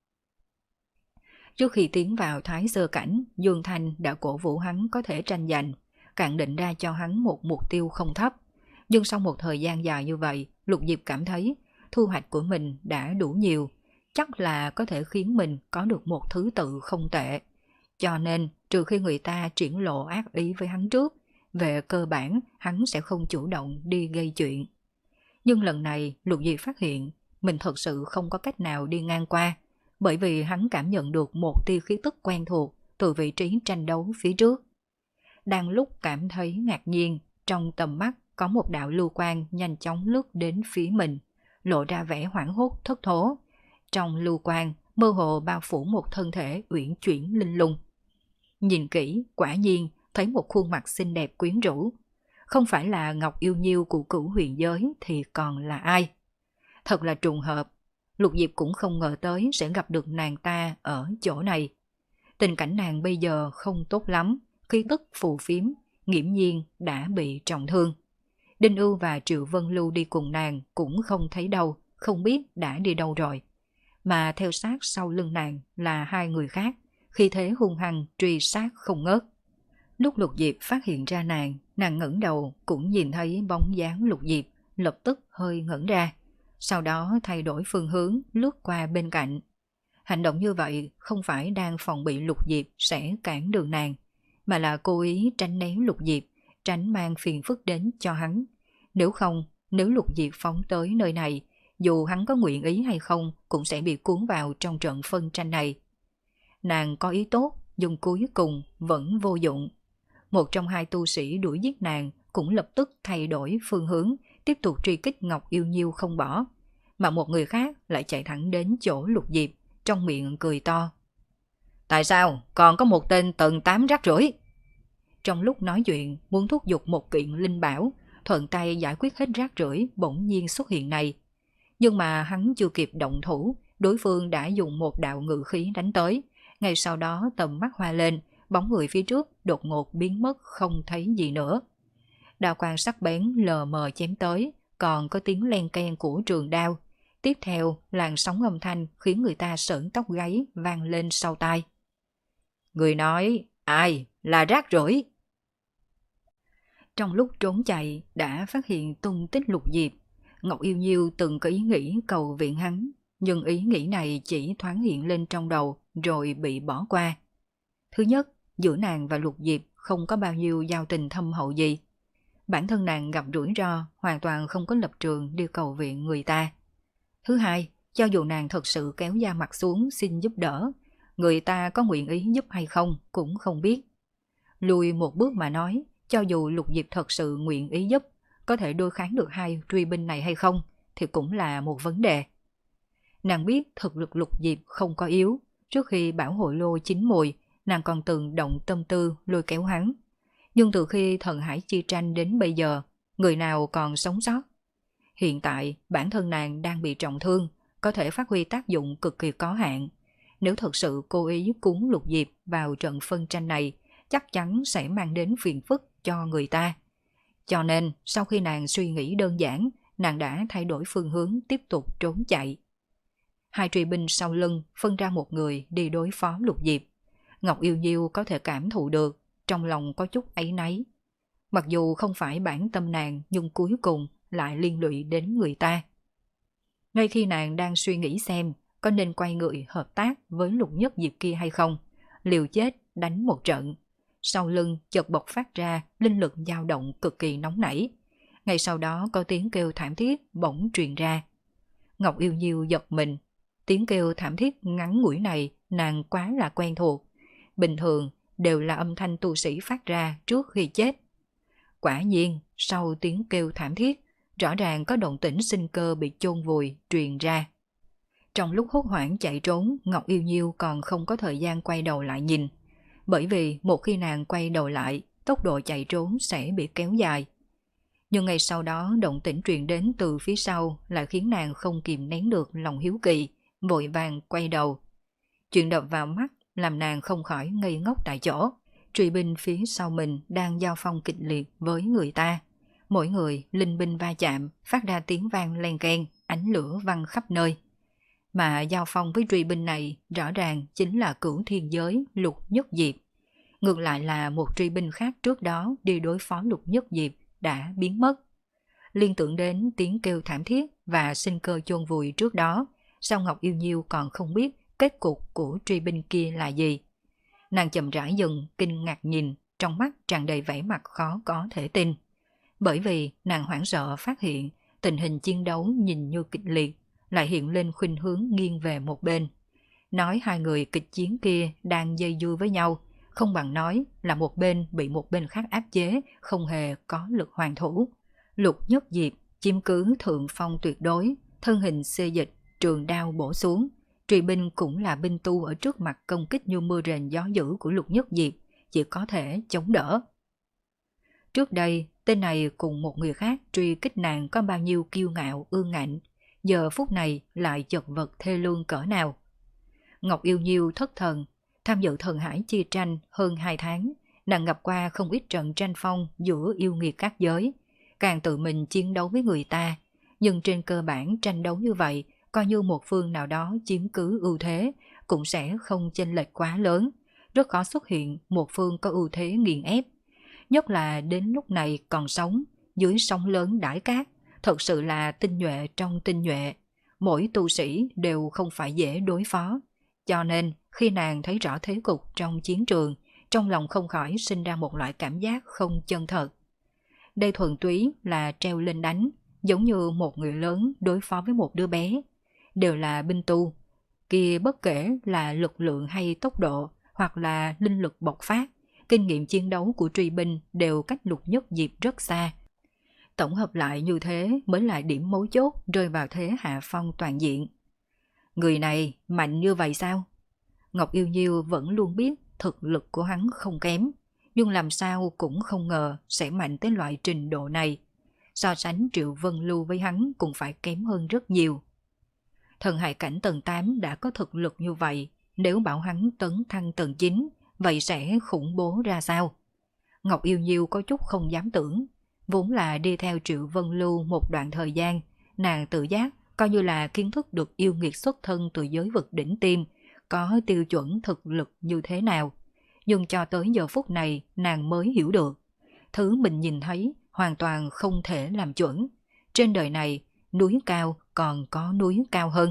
Trước khi tiến vào Thái Sơ Cảnh, Dương Thanh đã cổ vũ hắn có thể tranh giành, cạn định ra cho hắn một mục tiêu không thấp. Nhưng sau một thời gian dài như vậy, Lục Diệp cảm thấy thu hoạch của mình đã đủ nhiều, chắc là có thể khiến mình có được một thứ tự không tệ. Cho nên, trừ khi người ta triển lộ ác ý với hắn trước, về cơ bản hắn sẽ không chủ động đi gây chuyện. Nhưng lần này Lục Diệp phát hiện mình thật sự không có cách nào đi ngang qua, bởi vì hắn cảm nhận được một tia khí tức quen thuộc từ vị trí tranh đấu phía trước. Đang lúc cảm thấy ngạc nhiên, trong tầm mắt có một đạo lưu quang nhanh chóng lướt đến phía mình, lộ ra vẻ hoảng hốt thất thố. Trong lưu quang mơ hồ bao phủ một thân thể uyển chuyển linh lung. Nhìn kỹ, quả nhiên thấy một khuôn mặt xinh đẹp quyến rũ. Không phải là Ngọc Yêu Nhiêu của Cửu Huyền Giới thì còn là ai? Thật là trùng hợp, Lục Diệp cũng không ngờ tới sẽ gặp được nàng ta ở chỗ này. Tình cảnh nàng bây giờ không tốt lắm, khí tức phù phiếm, nghiễm nhiên đã bị trọng thương. Đinh Ưu và Triệu Vân Lưu đi cùng nàng cũng không thấy đâu, không biết đã đi đâu rồi. Mà theo sát sau lưng nàng là hai người khác, khi thế hung hăng truy sát không ngớt. Lúc Lục Diệp phát hiện ra nàng, nàng ngẩng đầu cũng nhìn thấy bóng dáng Lục Diệp, lập tức hơi ngẩn ra. Sau đó thay đổi phương hướng lướt qua bên cạnh. Hành động như vậy không phải đang phòng bị Lục Diệp sẽ cản đường nàng, mà là cố ý tránh né Lục Diệp, tránh mang phiền phức đến cho hắn. Nếu không, nếu Lục Diệp phóng tới nơi này, dù hắn có nguyện ý hay không cũng sẽ bị cuốn vào trong trận phân tranh này. Nàng có ý tốt, nhưng cuối cùng vẫn vô dụng. Một trong hai tu sĩ đuổi giết nàng cũng lập tức thay đổi phương hướng, tiếp tục truy kích Ngọc Yêu Nhiêu không bỏ. Mà một người khác lại chạy thẳng đến chỗ Lục Diệp, trong miệng cười to. Tại sao còn có một tên tầng tám rác rưởi? Trong lúc nói chuyện, muốn thúc giục một kiện linh bảo, thuận tay giải quyết hết rác rưởi bỗng nhiên xuất hiện này. Nhưng mà hắn chưa kịp động thủ, đối phương đã dùng một đạo ngự khí đánh tới. Ngay sau đó tầm mắt hoa lên, bóng người phía trước đột ngột biến mất không thấy gì nữa. Đao quang sắc bén lờ mờ chém tới, còn có tiếng len keng của trường đao. Tiếp theo, làn sóng âm thanh khiến người ta sởn tóc gáy vang lên sau tai. Người nói, ai là rác rưởi? Trong lúc trốn chạy, đã phát hiện tung tích Lục Diệp. Ngọc Yêu Nhiêu từng có ý nghĩ cầu viện hắn, nhưng ý nghĩ này chỉ thoáng hiện lên trong đầu rồi bị bỏ qua. Thứ nhất, giữa nàng và Lục Diệp không có bao nhiêu giao tình thâm hậu gì. Bản thân nàng gặp rủi ro, hoàn toàn không có lập trường đi cầu viện người ta. Thứ hai, cho dù nàng thật sự kéo da mặt xuống xin giúp đỡ, người ta có nguyện ý giúp hay không cũng không biết. Lùi một bước mà nói, cho dù Lục Diệp thật sự nguyện ý giúp, có thể đối kháng được hai truy binh này hay không thì cũng là một vấn đề. Nàng biết thực lực Lục Diệp không có yếu, trước khi bảo hội lô chín mùi, nàng còn từng động tâm tư lôi kéo hắn. Nhưng từ khi thần hải chi tranh đến bây giờ, người nào còn sống sót? Hiện tại, bản thân nàng đang bị trọng thương, có thể phát huy tác dụng cực kỳ có hạn. Nếu thật sự cố ý cuốn Lục Diệp vào trận phân tranh này, chắc chắn sẽ mang đến phiền phức cho người ta. Cho nên, sau khi nàng suy nghĩ đơn giản, nàng đã thay đổi phương hướng tiếp tục trốn chạy. Hai truy binh sau lưng phân ra một người đi đối phó Lục Diệp. Ngọc Yêu Nhiêu có thể cảm thụ được, trong lòng có chút áy náy. Mặc dù không phải bản tâm nàng, nhưng cuối cùng lại liên lụy đến người ta. Ngay khi nàng đang suy nghĩ xem có nên quay người hợp tác với Lục Nhất Diệp kia hay không, liều chết đánh một trận. Sau lưng chợt bộc phát ra linh lực dao động cực kỳ nóng nảy. Ngay sau đó có tiếng kêu thảm thiết bỗng truyền ra. Ngọc Yêu Nhiêu giật mình. Tiếng kêu thảm thiết ngắn ngủi này nàng quá là quen thuộc. Bình thường đều là âm thanh tu sĩ phát ra trước khi chết. Quả nhiên, sau tiếng kêu thảm thiết, rõ ràng có động tĩnh sinh cơ bị chôn vùi truyền ra. Trong lúc hốt hoảng chạy trốn, Ngọc Yêu Nhiêu còn không có thời gian quay đầu lại nhìn. Bởi vì một khi nàng quay đầu lại, tốc độ chạy trốn sẽ bị kéo dài. Nhưng ngay sau đó động tĩnh truyền đến từ phía sau lại khiến nàng không kìm nén được lòng hiếu kỳ, vội vàng quay đầu. Chuyện đập vào mắt làm nàng không khỏi ngây ngốc tại chỗ. Truy binh phía sau mình đang giao phong kịch liệt với người ta. Mỗi người linh binh va chạm, phát ra tiếng vang len keng, ánh lửa văng khắp nơi. Mà giao phong với truy binh này rõ ràng chính là cửu thiên giới Lục Nhất Diệp. Ngược lại là một truy binh khác trước đó đi đối phó Lục Nhất Diệp đã biến mất. Liên tưởng đến tiếng kêu thảm thiết và sinh cơ chôn vùi trước đó, sao Ngọc Yêu Nhiêu còn không biết kết cục của truy binh kia là gì. Nàng chậm rãi dừng, kinh ngạc nhìn, trong mắt tràn đầy vẻ mặt khó có thể tin. Bởi vì nàng hoảng sợ phát hiện tình hình chiến đấu nhìn như kịch liệt, lại hiện lên khuynh hướng nghiêng về một bên. Nói hai người kịch chiến kia đang dây dưa với nhau, không bằng nói là một bên bị một bên khác áp chế, không hề có lực hoàn thủ. Lục Nhất Diệp chiếm cứ thượng phong tuyệt đối, thân hình xê dịch, trường đao bổ xuống. Truy binh cũng là binh tu ở trước mặt công kích như mưa rền gió dữ của Lục Nhất Diệp, chỉ có thể chống đỡ. Trước đây, tên này cùng một người khác truy kích nàng có bao nhiêu kiêu ngạo ương ngạnh, giờ phút này lại chật vật thê lương cỡ nào. Ngọc Yêu Nhiêu thất thần, tham dự thần hải chia tranh hơn hai tháng, nàng gặp qua không ít trận tranh phong giữa yêu nghiệt các giới, càng tự mình chiến đấu với người ta, nhưng trên cơ bản tranh đấu như vậy, coi như một phương nào đó chiếm cứ ưu thế, cũng sẽ không chênh lệch quá lớn, rất khó xuất hiện một phương có ưu thế nghiền ép. Nhất là đến lúc này còn sống, dưới sóng lớn đãi cát, thật sự là tinh nhuệ trong tinh nhuệ, mỗi tu sĩ đều không phải dễ đối phó. Cho nên, khi nàng thấy rõ thế cục trong chiến trường, trong lòng không khỏi sinh ra một loại cảm giác không chân thật. Đây thuần túy là treo lên đánh, giống như một người lớn đối phó với một đứa bé. Đều là binh tu, kia bất kể là lực lượng hay tốc độ, hoặc là linh lực bộc phát, kinh nghiệm chiến đấu của truy binh đều cách Lục Nhất Diệp rất xa. Tổng hợp lại như thế mới là điểm mấu chốt rơi vào thế hạ phong toàn diện. Người này mạnh như vậy sao? Ngọc Yêu Nhiêu vẫn luôn biết thực lực của hắn không kém, nhưng làm sao cũng không ngờ sẽ mạnh tới loại trình độ này. So sánh Triệu Vân Lưu với hắn cũng phải kém hơn rất nhiều. Thần hải cảnh tầng tám đã có thực lực như vậy, nếu bảo hắn tấn thăng tầng chín, vậy sẽ khủng bố ra sao? Ngọc Yêu Nhiêu có chút không dám tưởng, vốn là đi theo Triệu Vân Lưu một đoạn thời gian, nàng tự giác coi như là kiến thức được yêu nghiệt xuất thân từ giới vực đỉnh tiêm, có tiêu chuẩn thực lực như thế nào. Nhưng cho tới giờ phút này nàng mới hiểu được, thứ mình nhìn thấy hoàn toàn không thể làm chuẩn. Trên đời này, núi cao còn có núi cao hơn.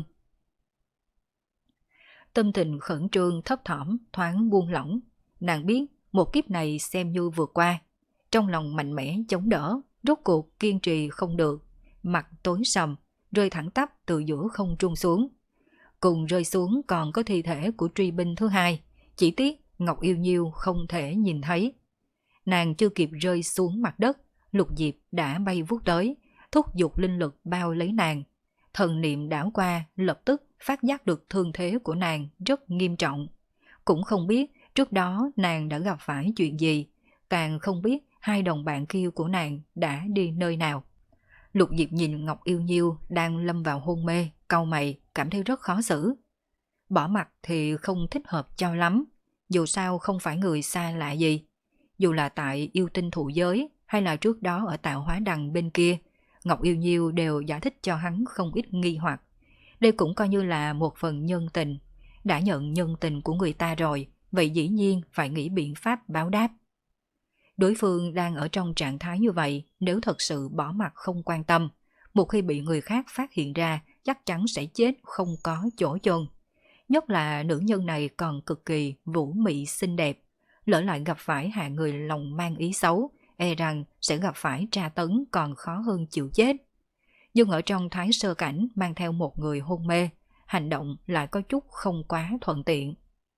Tâm tình khẩn trương thấp thỏm thoáng buông lỏng, nàng biết một kiếp này xem như vượt qua. Trong lòng mạnh mẽ chống đỡ, rốt cuộc kiên trì không được, mặt tối sầm, rơi thẳng tắp từ giữa không trung xuống. Cùng rơi xuống còn có thi thể của truy binh thứ hai, chỉ tiếc Ngọc Yêu Nhiêu không thể nhìn thấy. Nàng chưa kịp rơi xuống mặt đất, Lục Diệp đã bay vút tới, thúc giục linh lực bao lấy nàng. Thần niệm đảo qua, lập tức phát giác được thương thế của nàng rất nghiêm trọng. Cũng không biết trước đó nàng đã gặp phải chuyện gì, càng không biết hai đồng bạn kia của nàng đã đi nơi nào. Lục Diệp nhìn Ngọc Yêu Nhiêu đang lâm vào hôn mê, cau mày, cảm thấy rất khó xử. Bỏ mặt thì không thích hợp cho lắm, dù sao không phải người xa lạ gì. Dù là tại yêu tinh thụ giới hay là trước đó ở tạo hóa đằng bên kia, Ngọc Yêu Nhiêu đều giải thích cho hắn không ít nghi hoặc. Đây cũng coi như là một phần nhân tình. Đã nhận nhân tình của người ta rồi, vậy dĩ nhiên phải nghĩ biện pháp báo đáp. Đối phương đang ở trong trạng thái như vậy, nếu thật sự bỏ mặt không quan tâm, một khi bị người khác phát hiện ra, chắc chắn sẽ chết không có chỗ chôn. Nhất là nữ nhân này còn cực kỳ vũ mị xinh đẹp, lỡ lại gặp phải hạng người lòng mang ý xấu, e rằng sẽ gặp phải tra tấn còn khó hơn chịu chết. Nhưng ở trong thái sơ cảnh mang theo một người hôn mê, hành động lại có chút không quá thuận tiện.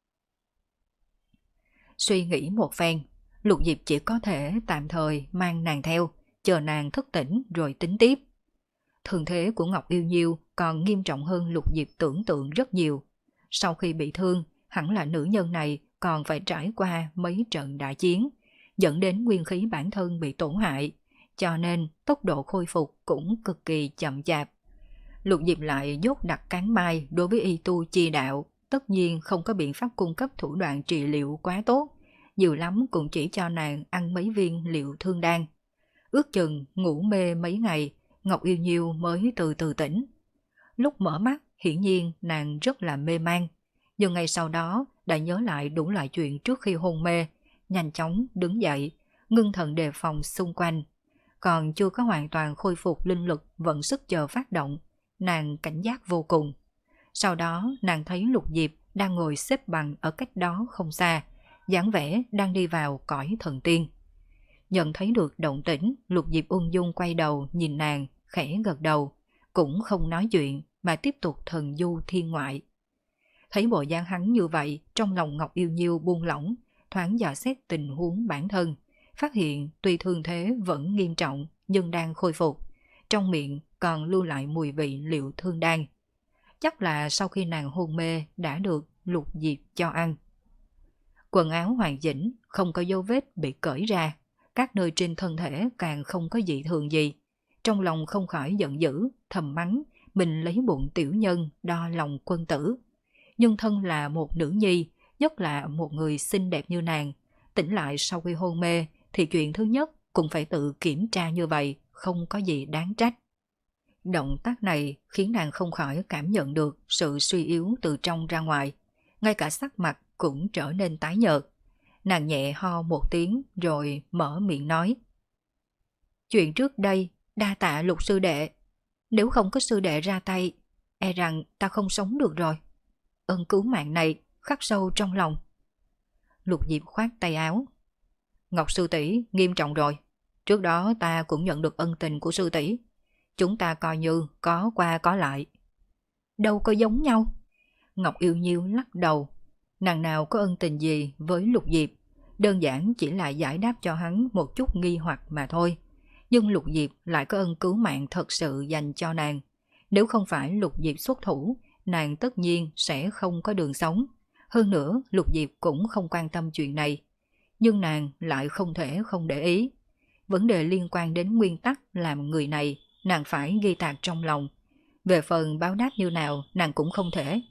Suy nghĩ một phen, Lục Diệp chỉ có thể tạm thời mang nàng theo, chờ nàng thức tỉnh rồi tính tiếp. Thương thế của Ngọc Yêu Nhiêu còn nghiêm trọng hơn Lục Diệp tưởng tượng rất nhiều. Sau khi bị thương, hẳn là nữ nhân này còn phải trải qua mấy trận đại chiến, dẫn đến nguyên khí bản thân bị tổn hại, cho nên tốc độ khôi phục cũng cực kỳ chậm chạp. Lục Diệp lại dốt đặt cán mai đối với y tu chi đạo, tất nhiên không có biện pháp cung cấp thủ đoạn trị liệu quá tốt, nhiều lắm cũng chỉ cho nàng ăn mấy viên liệu thương đan. Ước chừng ngủ mê mấy ngày, Ngọc Yêu Nhiêu mới từ từ tỉnh. Lúc mở mắt, hiển nhiên nàng rất là mê man, nhưng ngay sau đó đã nhớ lại đủ loại chuyện trước khi hôn mê, nhanh chóng đứng dậy, ngưng thần đề phòng xung quanh. Còn chưa có hoàn toàn khôi phục linh lực vận sức chờ phát động, nàng cảnh giác vô cùng. Sau đó nàng thấy Lục Diệp đang ngồi xếp bằng ở cách đó không xa, dáng vẻ đang đi vào cõi thần tiên. Nhận thấy được động tĩnh, Lục Diệp ung dung quay đầu nhìn nàng, khẽ gật đầu, cũng không nói chuyện mà tiếp tục thần du thiên ngoại. Thấy bộ dáng hắn như vậy, trong lòng Ngọc Yêu Nhiêu buông lỏng, thoáng dò xét tình huống bản thân, phát hiện tuy thương thế vẫn nghiêm trọng nhưng đang khôi phục, trong miệng còn lưu lại mùi vị liệu thương đan. Chắc là sau khi nàng hôn mê đã được Lục Diệp cho ăn. Quần áo hoàn chỉnh, không có dấu vết bị cởi ra, các nơi trên thân thể càng không có dị thường gì. Trong lòng không khỏi giận dữ, thầm mắng, mình lấy bụng tiểu nhân đo lòng quân tử. Nhưng thân là một nữ nhi, nhất là một người xinh đẹp như nàng, tỉnh lại sau khi hôn mê thì chuyện thứ nhất cũng phải tự kiểm tra như vậy, không có gì đáng trách. Động tác này khiến nàng không khỏi cảm nhận được sự suy yếu từ trong ra ngoài, ngay cả sắc mặt cũng trở nên tái nhợt. Nàng nhẹ ho một tiếng rồi mở miệng nói. Chuyện trước đây đa tạ Lục sư đệ, nếu không có sư đệ ra tay, e rằng ta không sống được rồi. Ơn cứu mạng này khắc sâu trong lòng. Lục Diệp khoát tay áo. Ngọc sư tỷ nghiêm trọng rồi, trước đó ta cũng nhận được ân tình của sư tỷ, chúng ta coi như có qua có lại. Đâu có giống nhau. Ngọc Yêu Nhiêu lắc đầu. Nàng nào có ân tình gì với Lục Diệp, đơn giản chỉ là giải đáp cho hắn một chút nghi hoặc mà thôi. Nhưng Lục Diệp lại có ân cứu mạng thật sự dành cho nàng. Nếu không phải Lục Diệp xuất thủ, nàng tất nhiên sẽ không có đường sống. Hơn nữa, Lục Diệp cũng không quan tâm chuyện này. Nhưng nàng lại không thể không để ý. Vấn đề liên quan đến nguyên tắc làm người này, nàng phải ghi tạc trong lòng. Về phần báo đáp như nào, nàng cũng không thể.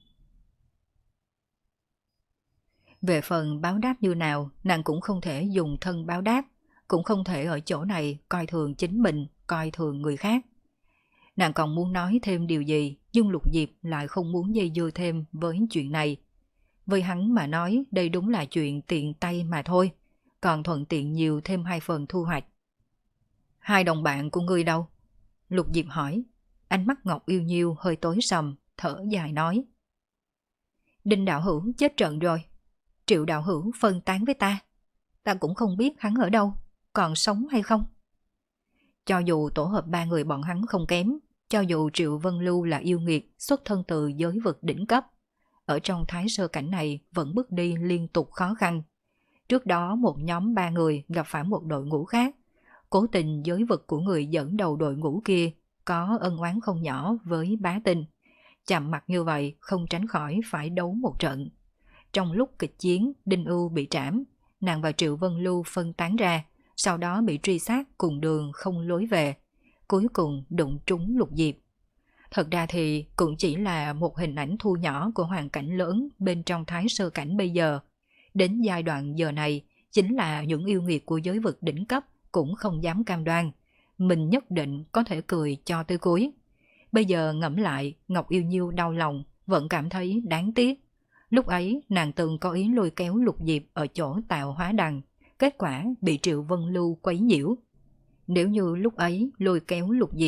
Về phần báo đáp như nào, nàng cũng không thể dùng thân báo đáp, cũng không thể ở chỗ này coi thường chính mình, coi thường người khác. Nàng còn muốn nói thêm điều gì, nhưng Lục Diệp lại không muốn dây dưa thêm với chuyện này. Với hắn mà nói đây đúng là chuyện tiện tay mà thôi, còn thuận tiện nhiều thêm hai phần thu hoạch. Hai đồng bạn của ngươi đâu? Lục Diệp hỏi, ánh mắt Ngọc Yêu Nhiêu hơi tối sầm, thở dài nói. Đinh đạo hữu chết trận rồi, Triệu đạo hữu phân tán với ta, ta cũng không biết hắn ở đâu, còn sống hay không. Cho dù tổ hợp ba người bọn hắn không kém, cho dù Triệu Vân Lưu là yêu nghiệt xuất thân từ giới vực đỉnh cấp, ở trong thái sơ cảnh này vẫn bước đi liên tục khó khăn. Trước đó một nhóm ba người gặp phải một đội ngũ khác, cố tình giới vực của người dẫn đầu đội ngũ kia có ân oán không nhỏ với bá tinh. Chạm mặt như vậy không tránh khỏi phải đấu một trận. Trong lúc kịch chiến, Đinh Ưu bị trảm, nàng và Triệu Vân Lưu phân tán ra, sau đó bị truy sát cùng đường không lối về, cuối cùng đụng trúng Lục Diệp. Thật ra thì cũng chỉ là một hình ảnh thu nhỏ của hoàn cảnh lớn bên trong thái sơ cảnh bây giờ. Đến giai đoạn giờ này, chính là những yêu nghiệt của giới vực đỉnh cấp cũng không dám cam đoan, mình nhất định có thể cười cho tới cuối. Bây giờ ngẫm lại, Ngọc Yêu Nhiêu đau lòng, vẫn cảm thấy đáng tiếc. Lúc ấy nàng từng có ý lôi kéo Lục Diệp ở chỗ tạo hóa đằng, kết quả bị Triệu Vân Lưu quấy nhiễu. Nếu như lúc ấy lôi kéo Lục Diệp,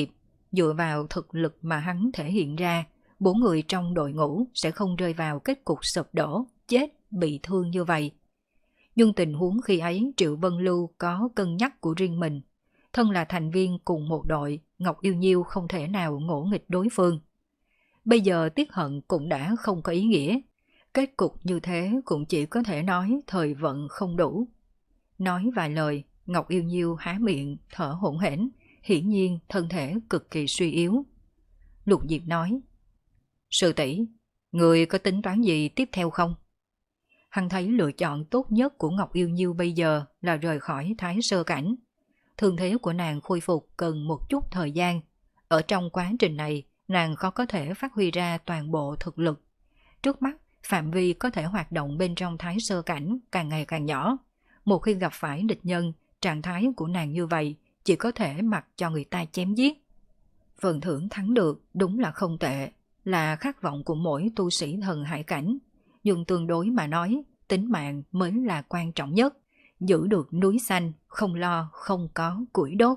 dựa vào thực lực mà hắn thể hiện ra, bốn người trong đội ngũ sẽ không rơi vào kết cục sụp đổ, chết, bị thương như vậy. Nhưng tình huống khi ấy Triệu Vân Lưu có cân nhắc của riêng mình. Thân là thành viên cùng một đội, Ngọc Yêu Nhiêu không thể nào ngỗ nghịch đối phương. Bây giờ tiếc hận cũng đã không có ý nghĩa. Kết cục như thế cũng chỉ có thể nói thời vận không đủ. Nói vài lời, Ngọc Yêu Nhiêu há miệng, thở hổn hển, hiển nhiên thân thể cực kỳ suy yếu. Lục Diệp nói, sư tỷ, người có tính toán gì tiếp theo không? Hắn thấy lựa chọn tốt nhất của Ngọc Yêu Nhiêu bây giờ là rời khỏi Thái Sơ Cảnh. Thương thế của nàng khôi phục cần một chút thời gian. Ở trong quá trình này, nàng khó có thể phát huy ra toàn bộ thực lực. Trước mắt, phạm vi có thể hoạt động bên trong Thái Sơ Cảnh càng ngày càng nhỏ. Một khi gặp phải địch nhân, trạng thái của nàng như vậy chỉ có thể mặc cho người ta chém giết. Phần thưởng thắng được đúng là không tệ, là khát vọng của mỗi tu sĩ thần hải cảnh. Nhưng tương đối mà nói, tính mạng mới là quan trọng nhất. Giữ được núi xanh, không lo, không có củi đốt.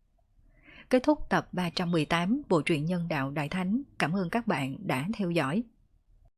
Kết thúc tập ba trăm mười tám Bộ truyện Nhân Đạo Đại Thánh. Cảm ơn các bạn đã theo dõi.